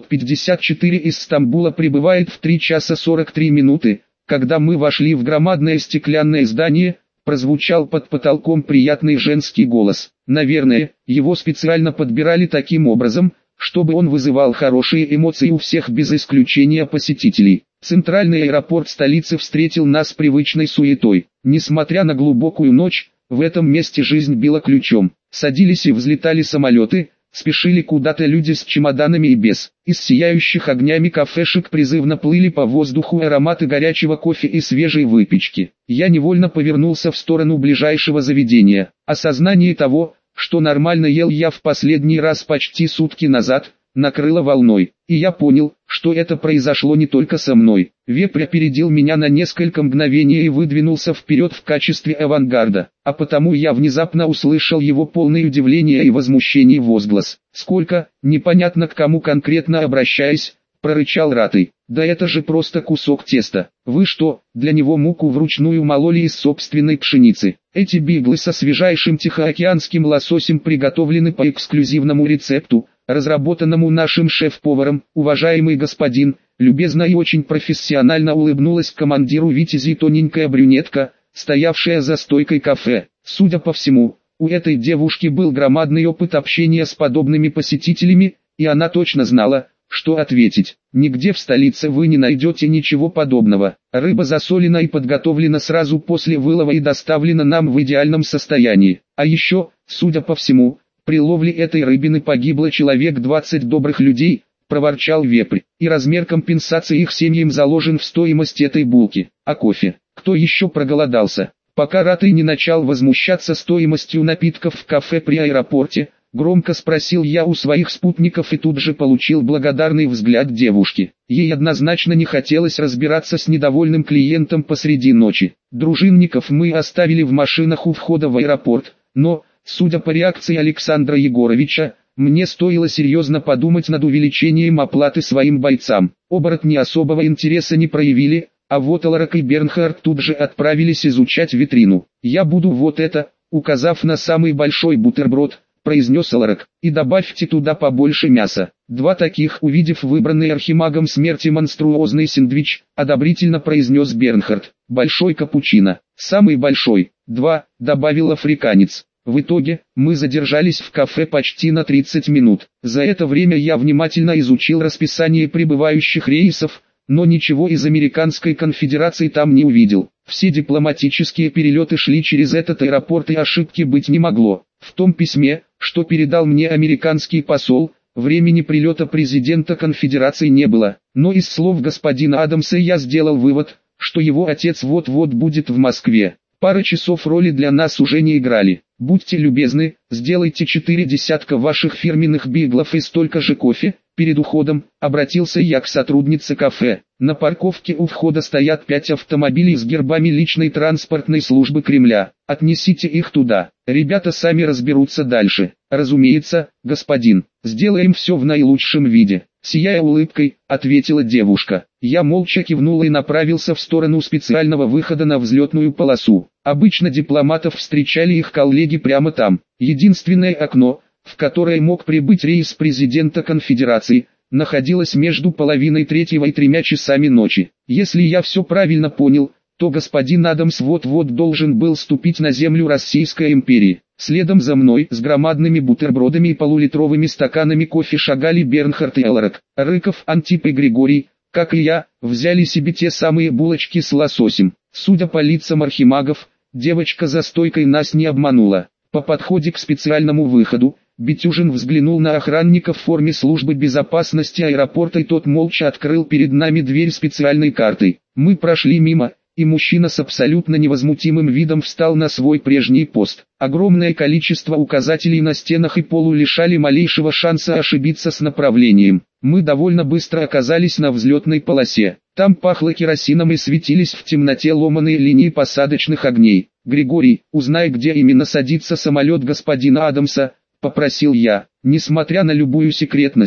654 из Стамбула прибывает в 3 часа 43 минуты. Когда мы вошли в громадное стеклянное здание, прозвучал под потолком приятный женский голос. Наверное, его специально подбирали таким образом, чтобы он вызывал хорошие эмоции у всех без исключения посетителей. Центральный аэропорт столицы встретил нас привычной суетой. Несмотря на глубокую ночь, в этом месте жизнь била ключом. Садились и взлетали самолеты, спешили куда-то люди с чемоданами и без. Из сияющих огнями кафешек призывно плыли по воздуху ароматы горячего кофе и свежей выпечки. Я невольно повернулся в сторону ближайшего заведения. Осознание того, что нормально ел я в последний раз почти сутки назад, накрыло волной, и я понял, что это произошло не только со мной. Вепрь опередил меня на несколько мгновений и выдвинулся вперед в качестве авангарда, а потому я внезапно услышал его полное удивление и возмущение возглас. «Сколько, непонятно к кому конкретно обращаясь», — прорычал Ратый. «Да это же просто кусок теста. Вы что, для него муку вручную мололи из собственной пшеницы? Эти биглы со свежайшим тихоокеанским лососем приготовлены по эксклюзивному рецепту, разработанному нашим шеф-поваром, уважаемый господин», любезно и очень профессионально улыбнулась командиру Витязи тоненькая брюнетка, стоявшая за стойкой кафе. Судя по всему, у этой девушки был громадный опыт общения с подобными посетителями, и она точно знала, что ответить. Нигде в столице вы не найдете ничего подобного. Рыба засолена и подготовлена сразу после вылова и доставлена нам в идеальном состоянии. А еще, судя по всему, при ловле этой рыбины погибло человек 20 добрых людей, проворчал Вепрь, и размер компенсации их семьям заложен в стоимость этой булки. А кофе? Кто еще проголодался? Пока Ратый не начал возмущаться стоимостью напитков в кафе при аэропорте, громко спросил я у своих спутников и тут же получил благодарный взгляд девушки. Ей однозначно не хотелось разбираться с недовольным клиентом посреди ночи. Дружинников мы оставили в машинах у входа в аэропорт, но, судя по реакции Александра Егоровича, мне стоило серьезно подумать над увеличением оплаты своим бойцам. Оборотни особого интереса не проявили, а вот Аларак и Бернхард тут же отправились изучать витрину. «Я буду вот это», указав на самый большой бутерброд, произнес Аларак, «и добавьте туда побольше мяса». «Два таких», увидев выбранный архимагом смерти монструозный сэндвич, одобрительно произнес Бернхард. «Большой капучино». «Самый большой». «Два», добавил африканец. В итоге, мы задержались в кафе почти на 30 минут. За это время я внимательно изучил расписание прибывающих рейсов, но ничего из Американской конфедерации там не увидел. Все дипломатические перелеты шли через этот аэропорт и ошибки быть не могло. В том письме, что передал мне американский посол, времени прилета президента конфедерации не было. Но из слов господина Адамса я сделал вывод, что его отец вот-вот будет в Москве. Пара часов роли для нас уже не играли. Будьте любезны, сделайте 4 десятка ваших фирменных биглов и столько же кофе. Перед уходом, обратился я к сотруднице кафе. На парковке у входа стоят 5 автомобилей с гербами личной транспортной службы Кремля. Отнесите их туда. Ребята сами разберутся дальше. Разумеется, господин. Сделаем все в наилучшем виде. Сияя улыбкой, ответила девушка. Я молча кивнул и направился в сторону специального выхода на взлетную полосу. Обычно дипломатов встречали их коллеги прямо там. Единственное окно, в которое мог прибыть рейс президента конфедерации, находилось между половиной третьего и 3 часами ночи. Если я все правильно понял, то господин Адамс вот-вот должен был ступить на землю Российской империи. Следом за мной с громадными бутербродами и полулитровыми стаканами кофе шагали Бернхард и Аларак. Рыков, Антип и Григорий, как и я, взяли себе те самые булочки с лососем. Судя по лицам архимагов, девочка за стойкой нас не обманула. По подходе к специальному выходу, Бетюжин взглянул на охранника в форме службы безопасности аэропорта, и тот молча открыл перед нами дверь специальной картой. Мы прошли мимо, и мужчина с абсолютно невозмутимым видом встал на свой прежний пост. Огромное количество указателей на стенах и полу лишали малейшего шанса ошибиться с направлением. Мы довольно быстро оказались на взлетной полосе. Там пахло керосином и светились в темноте ломаные линии посадочных огней. «Григорий, узнай, где именно садится самолет господина Адамса», — попросил я. Несмотря на любую секретность,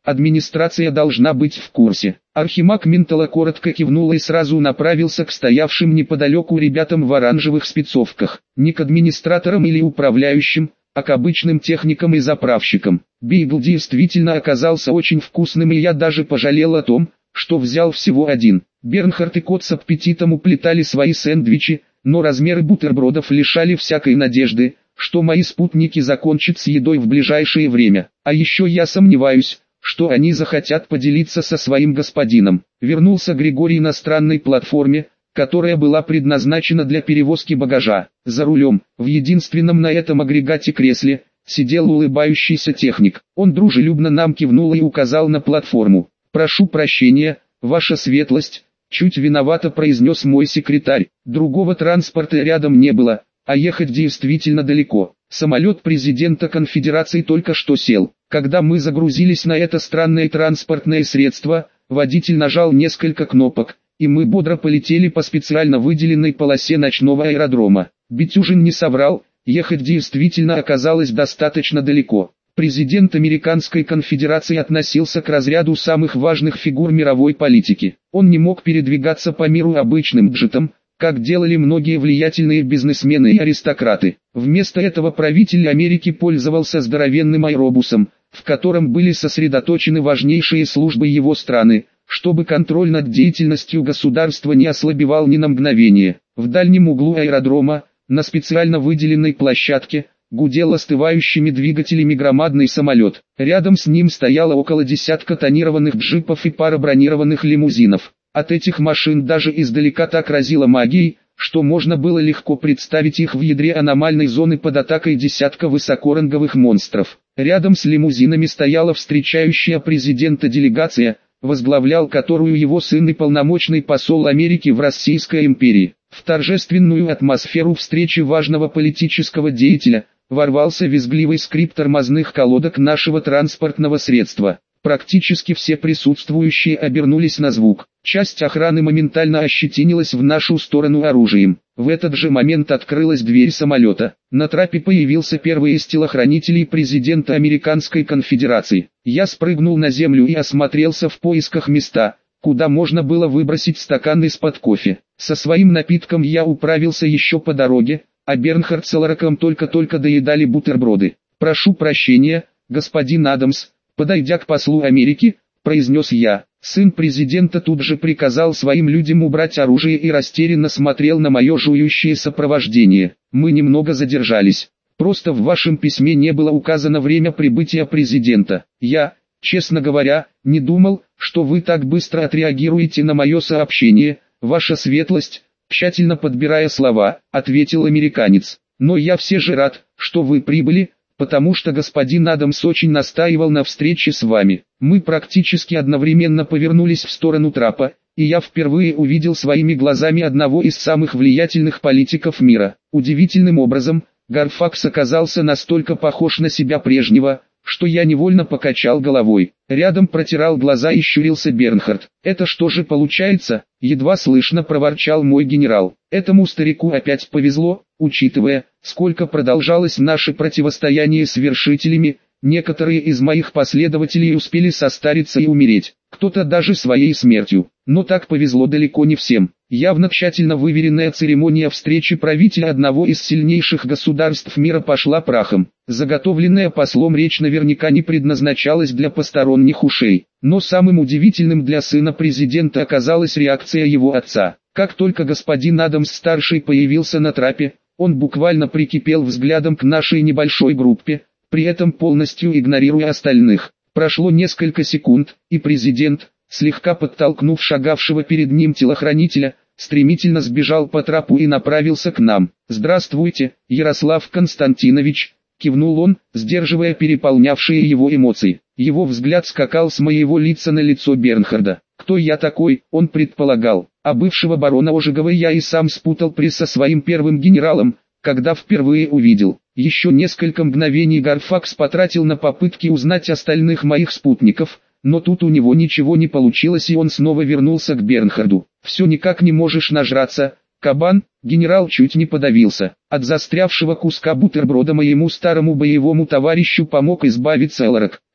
Администрация должна быть в курсе. Архимаг Ментала коротко кивнул и сразу направился к стоявшим неподалеку ребятам в оранжевых спецовках. Не к администраторам или управляющим, а к обычным техникам и заправщикам. Бейгл действительно оказался очень вкусным, и я даже пожалел о том, что взял всего один. Бернхард и кот с аппетитом уплетали свои сэндвичи, но размеры бутербродов лишали всякой надежды, что мои спутники закончат с едой в ближайшее время. А еще я сомневаюсь, что они захотят поделиться со своим господином. Вернулся Григорий на странной платформе, которая была предназначена для перевозки багажа. За рулем, в единственном на этом агрегате кресле, сидел улыбающийся техник. Он дружелюбно нам кивнул и указал на платформу. «Прошу прощения, ваша светлость», — чуть виновато произнес мой секретарь. Другого транспорта рядом не было, а ехать действительно далеко. Самолет президента конфедерации только что сел. Когда мы загрузились на это странное транспортное средство, водитель нажал несколько кнопок, и мы бодро полетели по специально выделенной полосе ночного аэродрома. Битюжин не соврал, ехать действительно оказалось достаточно далеко. Президент Американской конфедерации относился к разряду самых важных фигур мировой политики. Он не мог передвигаться по миру обычным джетом, как делали многие влиятельные бизнесмены и аристократы. Вместо этого правитель Америки пользовался здоровенным аэробусом, в котором были сосредоточены важнейшие службы его страны, чтобы контроль над деятельностью государства не ослабевал ни на мгновение. В дальнем углу аэродрома, на специально выделенной площадке, гудел остывающими двигателями громадный самолет. Рядом с ним стояло около десятка тонированных джипов и пара бронированных лимузинов. От этих машин даже издалека так разило магией, что можно было легко представить их в ядре аномальной зоны под атакой десятка высокоранговых монстров. Рядом с лимузинами стояла встречающая президента делегация, возглавлял которую его сын и полномочный посол Америки в Российской империи. В торжественную атмосферу встречи важного политического деятеля ворвался визгливый скрип тормозных колодок нашего транспортного средства. Практически все присутствующие обернулись на звук. Часть охраны моментально ощетинилась в нашу сторону оружием. В этот же момент открылась дверь самолета. На трапе появился первый из телохранителей президента Американской конфедерации. Я спрыгнул на землю и осмотрелся в поисках места, куда можно было выбросить стакан из-под кофе. Со своим напитком я управился еще по дороге, а Бернхард с Элраком только-только доедали бутерброды. «Прошу прощения, господин Адамс», подойдя к послу Америки, произнес я. Сын президента тут же приказал своим людям убрать оружие и растерянно смотрел на мое жующее сопровождение. Мы немного задержались. Просто в вашем письме не было указано время прибытия президента. Я, честно говоря, не думал, что вы так быстро отреагируете на мое сообщение, ваша светлость, тщательно подбирая слова, ответил американец. Но я все же рад, что вы прибыли, потому что господин Адамс очень настаивал на встрече с вами. Мы практически одновременно повернулись в сторону трапа, и я впервые увидел своими глазами одного из самых влиятельных политиков мира. Удивительным образом, Гарфакс оказался настолько похож на себя прежнего, что я невольно покачал головой. Рядом протирал глаза и щурился Бернхард. «Это что же получается?» — едва слышно проворчал мой генерал. Этому старику опять повезло, учитывая, сколько продолжалось наше противостояние с вершителями. Некоторые из моих последователей успели состариться и умереть, кто-то даже своей смертью. Но так повезло далеко не всем. Явно тщательно выверенная церемония встречи правителя одного из сильнейших государств мира пошла прахом. Заготовленная послом речь наверняка не предназначалась для посторонних ушей. Но самым удивительным для сына президента оказалась реакция его отца. Как только господин Адамс-старший появился на трапе, он буквально прикипел взглядом к нашей небольшой группе, при этом полностью игнорируя остальных. Прошло несколько секунд, и президент, слегка подтолкнув шагавшего перед ним телохранителя, стремительно сбежал по трапу и направился к нам. «Здравствуйте, Ярослав Константинович», — кивнул он, сдерживая переполнявшие его эмоции. Его взгляд скакал с моего лица на лицо Бернхарда. Кто я такой, он предполагал, а бывшего барона Ожегова я и сам спутал со своим первым генералом, когда впервые увидел. Еще несколько мгновений Гарфакс потратил на попытки узнать остальных моих спутников, но тут у него ничего не получилось и он снова вернулся к Бернхарду. «Все никак не можешь нажраться, кабан», генерал чуть не подавился. От застрявшего куска бутерброда моему старому боевому товарищу помог избавиться Элрак.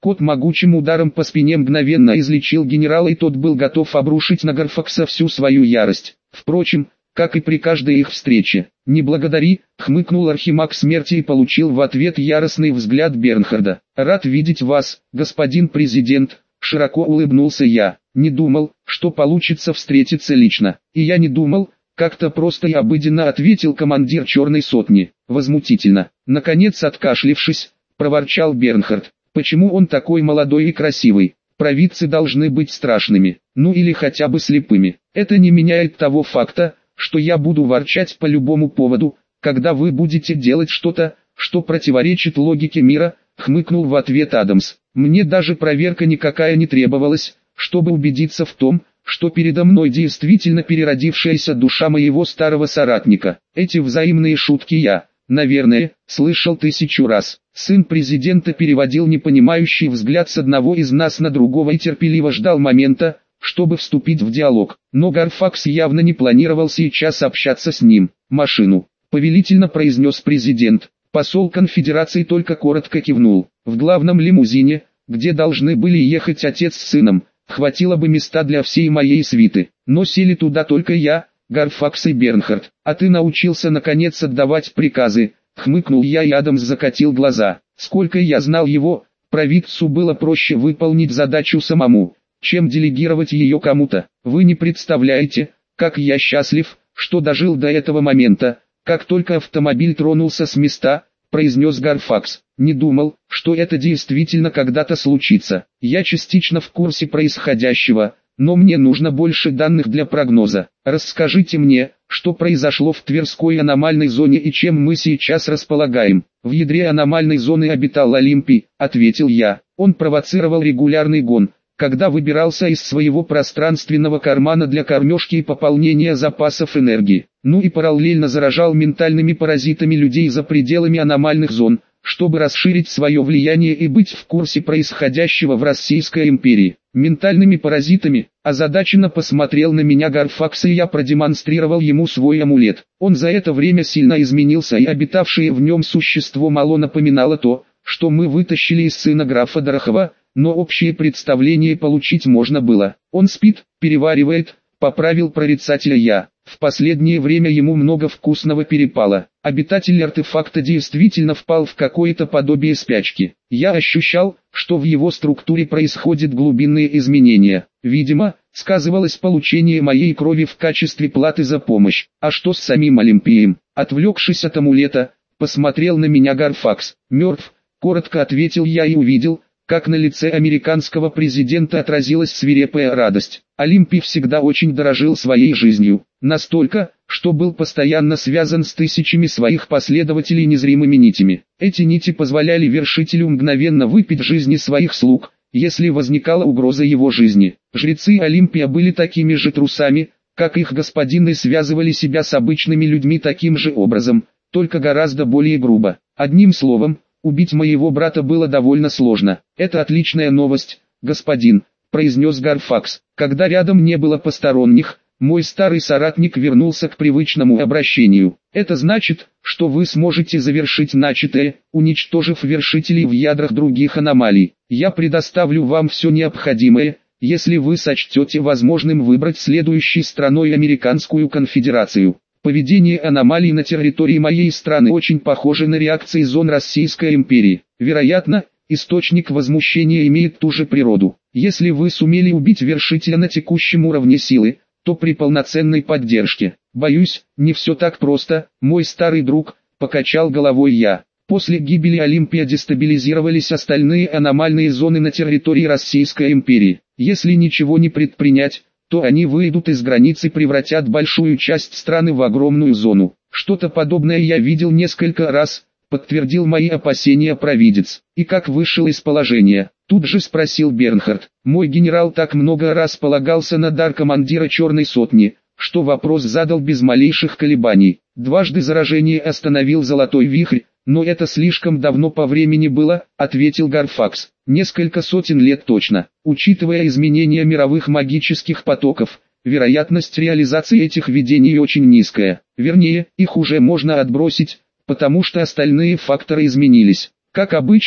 Скотт могучим ударом по спине мгновенно излечил генерала, и тот был готов обрушить на Гарфакса всю свою ярость. Впрочем, как и при каждой их встрече. «Не благодари», — хмыкнул Архимаг Смерти и получил в ответ яростный взгляд Бернхарда. «Рад видеть вас, господин президент», — широко улыбнулся я. «Не думал, что получится встретиться лично». «И я не думал», — как-то просто и обыденно ответил командир Черной сотни. «Возмутительно». Наконец, откашлившись, проворчал Бернхард. «Почему он такой молодой и красивый? Провидцы должны быть страшными, ну или хотя бы слепыми. Это не меняет того факта, что я буду ворчать по любому поводу, когда вы будете делать что-то, что противоречит логике мира», — хмыкнул в ответ Адамс. «Мне даже проверка никакая не требовалась, чтобы убедиться в том, что передо мной действительно переродившаяся душа моего старого соратника. Эти взаимные шутки я, наверное, слышал 1000 раз». Сын президента переводил непонимающий взгляд с одного из нас на другого и терпеливо ждал момента, чтобы вступить в диалог. Но Гарфакс явно не планировал сейчас общаться с ним. «Машину», — повелительно произнес президент. Посол конфедерации только коротко кивнул. В главном лимузине, где должны были ехать отец с сыном, хватило бы места для всей моей свиты. Но сели туда только я, Гарфакс и Бернхард. «А ты научился наконец отдавать приказы», — хмыкнул я, и Адамс закатил глаза. «Сколько я знал его, провидцу было проще выполнить задачу самому, чем делегировать ее кому-то. Вы не представляете, как я счастлив, что дожил до этого момента, как только автомобиль тронулся с места», — произнес Гарфакс. «Не думал, что это действительно когда-то случится. Я частично в курсе происходящего, но мне нужно больше данных для прогноза. Расскажите мне, что произошло в Тверской аномальной зоне и чем мы сейчас располагаем». «В ядре аномальной зоны обитал Олимпий», — ответил я. «Он провоцировал регулярный гон, когда выбирался из своего пространственного кармана для кормежки и пополнения запасов энергии. Ну и параллельно заражал ментальными паразитами людей за пределами аномальных зон, чтобы расширить свое влияние и быть в курсе происходящего в Российской империи». «Ментальными паразитами?» — озадаченно посмотрел на меня Гарфакс, и я продемонстрировал ему свой амулет. Он за это время сильно изменился, и обитавшее в нем существо мало напоминало то, что мы вытащили из сына графа Дорохова, но общее представление получить можно было. «Он спит, переваривает», — поправил прорицателя я. «В последнее время ему много вкусного перепало». Обитатель артефакта действительно впал в какое-то подобие спячки. Я ощущал, что в его структуре происходят глубинные изменения. Видимо, сказывалось получение моей крови в качестве платы за помощь. «А что с самим Олимпием?» Отвлекшись от амулета, посмотрел на меня Гарфакс. «Мертв», — коротко ответил я, и увидел, как на лице американского президента отразилась свирепая радость. Олимпий всегда очень дорожил своей жизнью. Настолько, что был постоянно связан с тысячами своих последователей незримыми нитями. Эти нити позволяли вершителю мгновенно выпить жизни своих слуг, если возникала угроза его жизни. Жрецы Олимпия были такими же трусами, как их господин, и связывали себя с обычными людьми таким же образом, только гораздо более грубо. Одним словом, убить моего брата было довольно сложно. «Это отличная новость, господин», — произнес Гарфакс. Когда рядом не было посторонних, мой старый соратник вернулся к привычному обращению. «Это значит, что вы сможете завершить начатое, уничтожив вершителей в ядрах других аномалий. Я предоставлю вам все необходимое, если вы сочтете возможным выбрать следующей страной Американскую конфедерацию. Поведение аномалий на территории моей страны очень похоже на реакции зон Российской империи. Вероятно, источник возмущения имеет ту же природу. Если вы сумели убить вершителя на текущем уровне силы, то при полноценной поддержке. Боюсь, не все так просто, мой старый друг», — покачал головой я. «После гибели Олимпия дестабилизировались остальные аномальные зоны на территории Российской империи. Если ничего не предпринять, то они выйдут из границ и превратят большую часть страны в огромную зону. Что-то подобное я видел несколько раз», — подтвердил мои опасения провидец. «И как вышел из положения?» — тут же спросил Бернхард. Мой генерал так много раз полагался на дар командира Черной сотни, что вопрос задал без малейших колебаний. «Дважды заражение остановил Золотой Вихрь, но это слишком давно по времени было», — ответил Гарфакс. «Несколько сотен лет точно. Учитывая изменения мировых магических потоков, вероятность реализации этих видений очень низкая. Вернее, их уже можно отбросить, потому что остальные факторы изменились. Как обычно,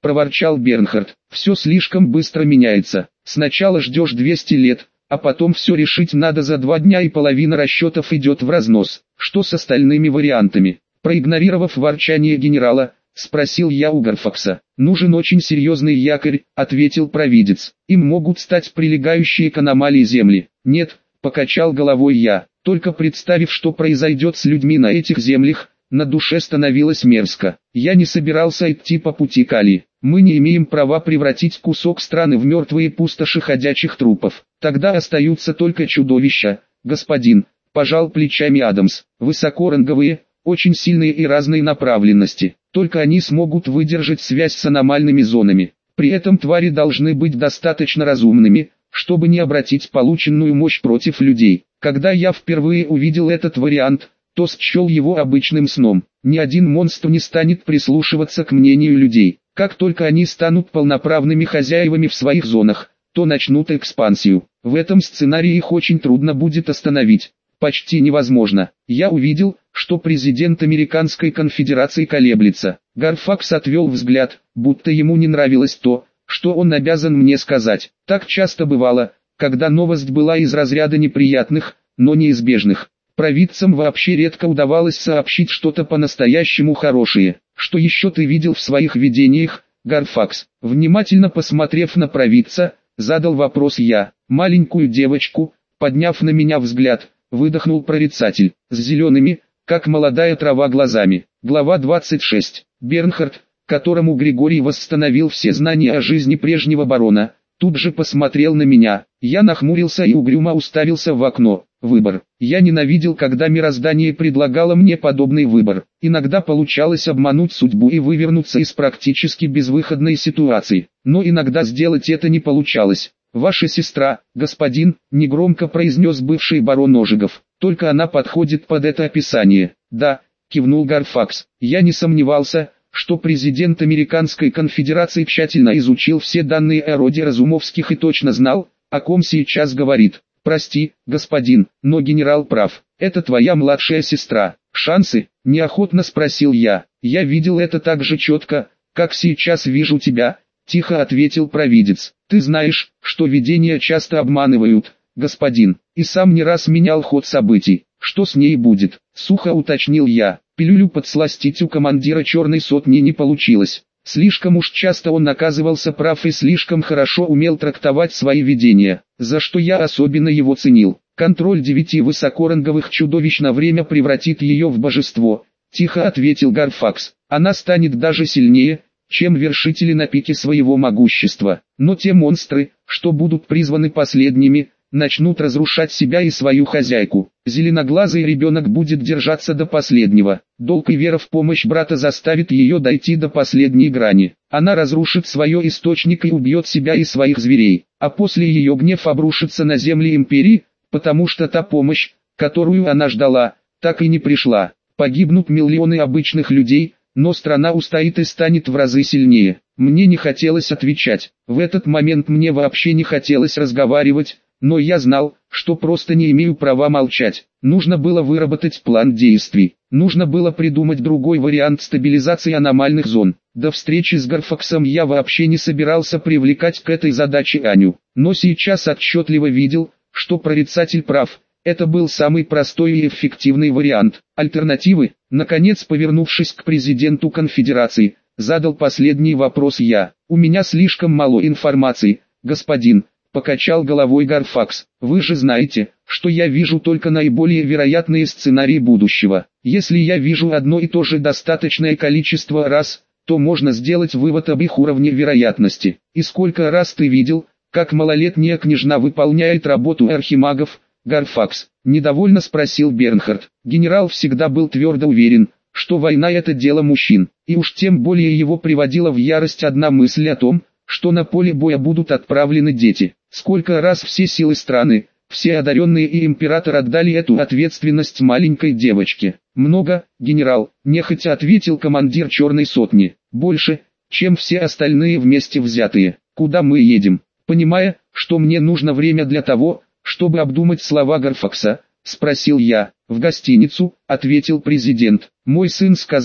проворчал Бернхард. Все слишком быстро меняется. Сначала ждешь 200 лет, а потом все решить надо за 2 дня и половина расчетов идет в разнос. Что с остальными вариантами? Проигнорировав ворчание генерала, спросил я у Гарфакса. «Нужен очень серьезный якорь», — ответил провидец. «Им могут стать прилегающие к аномалии земли». «Нет», — покачал головой я. Только представив, что произойдет с людьми на этих землях, на душе становилось мерзко. Я не собирался идти по пути Кали. Мы не имеем права превратить кусок страны в мертвые пустоши ходячих трупов. Тогда остаются только чудовища, господин, пожал плечами Адамс. Высокоранговые, очень сильные и разной направленности. Только они смогут выдержать связь с аномальными зонами. При этом твари должны быть достаточно разумными, чтобы не обратить полученную мощь против людей. Когда я впервые увидел этот вариант, то счел его обычным сном. Ни один монстр не станет прислушиваться к мнению людей. Как только они станут полноправными хозяевами в своих зонах, то начнут экспансию. В этом сценарии их очень трудно будет остановить. Почти невозможно. Я увидел, что президент Американской конфедерации колеблется. Гарфакс отвел взгляд, будто ему не нравилось то, что он обязан мне сказать. Так часто бывало, когда новость была из разряда неприятных, но неизбежных. Провидцам вообще редко удавалось сообщить что-то по-настоящему хорошее. Что еще ты видел в своих видениях, Гарфакс? Внимательно посмотрев на провидца, задал вопрос я. Маленькую девочку, подняв на меня взгляд, выдохнул прорицатель, с зелеными, как молодая трава глазами. Глава 26. Бернхард, которому Григорий восстановил все знания о жизни прежнего барона, тут же посмотрел на меня. Я нахмурился и угрюмо уставился в окно. Выбор. Я ненавидел, когда мироздание предлагало мне подобный выбор. Иногда получалось обмануть судьбу и вывернуться из практически безвыходной ситуации. Но иногда сделать это не получалось. «Ваша сестра, господин», — негромко произнес бывший барон Ожегов. «Только она подходит под это описание». «Да», — кивнул Гарфакс. «Я не сомневался, что президент Американской конфедерации тщательно изучил все данные о роде Разумовских и точно знал, о ком сейчас говорит. Прости, господин, но генерал прав. Это твоя младшая сестра. Шансы?» — неохотно спросил я. «Я видел это так же четко, как сейчас вижу тебя», — тихо ответил провидец. «Ты знаешь, что видения часто обманывают, господин, и сам не раз менял ход событий. Что с ней будет?» — сухо уточнил я. Пилюлю подсластить у командира черной сотни не получилось. Слишком уж часто он оказывался прав и слишком хорошо умел трактовать свои видения, за что я особенно его ценил. «Контроль 9 высокоранговых чудовищ на время превратит ее в божество», — тихо ответил Гарфакс. «Она станет даже сильнее, чем вершители на пике своего могущества. Но те монстры, что будут призваны последними, начнут разрушать себя и свою хозяйку. Зеленоглазый ребенок будет держаться до последнего. Долг и вера в помощь брата заставит ее дойти до последней грани. Она разрушит свое источник и убьет себя и своих зверей. А после ее гнев обрушится на земли империи, потому что та помощь, которую она ждала, так и не пришла. Погибнут миллионы обычных людей, но страна устоит и станет в разы сильнее». Мне не хотелось отвечать. В этот момент мне вообще не хотелось разговаривать, но я знал, что просто не имею права молчать. Нужно было выработать план действий. Нужно было придумать другой вариант стабилизации аномальных зон. До встречи с Гарфаксом я вообще не собирался привлекать к этой задаче Аню. Но сейчас отчетливо видел, что прорицатель прав. Это был самый простой и эффективный вариант. Альтернативы, наконец повернувшись к президенту конфедерации, задал последний вопрос я. «У меня слишком мало информации, господин», — покачал головой Гарфакс. «Вы же знаете, что я вижу только наиболее вероятные сценарии будущего. Если я вижу одно и то же достаточное количество раз, то можно сделать вывод об их уровне вероятности. И сколько раз ты видел, как малолетняя княжна выполняет работу архимагов, Гарфакс?» — недовольно спросил Бернхард. Генерал всегда был твердо уверен, что война — это дело мужчин, и уж тем более его приводила в ярость одна мысль о том, что на поле боя будут отправлены дети. Сколько раз все силы страны, все одаренные и император отдали эту ответственность маленькой девочке? «Много, генерал», — нехотя ответил командир черной сотни. «Больше, чем все остальные вместе взятые. Куда мы едем?» Понимая, что мне нужно время для того, чтобы обдумать слова Гарфакса, спросил я. «В гостиницу», — ответил президент. «Мой сын сказал,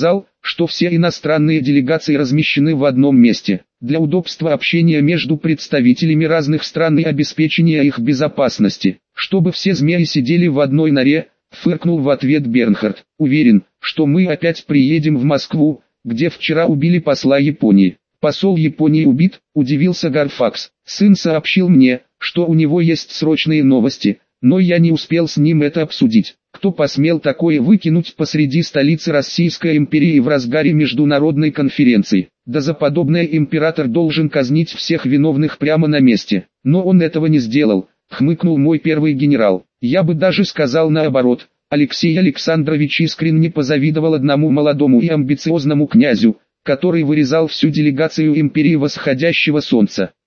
что все иностранные делегации размещены в одном месте, для удобства общения между представителями разных стран и обеспечения их безопасности, чтобы все змеи сидели в одной норе, фыркнул в ответ Бернхард. Уверен, что мы опять приедем в Москву, где вчера убили посла Японии. Посол Японии убит, удивился Гарфакс. Сын сообщил мне, что у него есть срочные новости, но я не успел с ним это обсудить. Кто посмел такое выкинуть посреди столицы Российской империи в разгаре международной конференции? Да за подобное император должен казнить всех виновных прямо на месте. Но он этого не сделал, хмыкнул мой первый генерал. Я бы даже сказал наоборот. Алексей Александрович искренне позавидовал одному молодому и амбициозному князю, который вырезал всю делегацию империи восходящего солнца.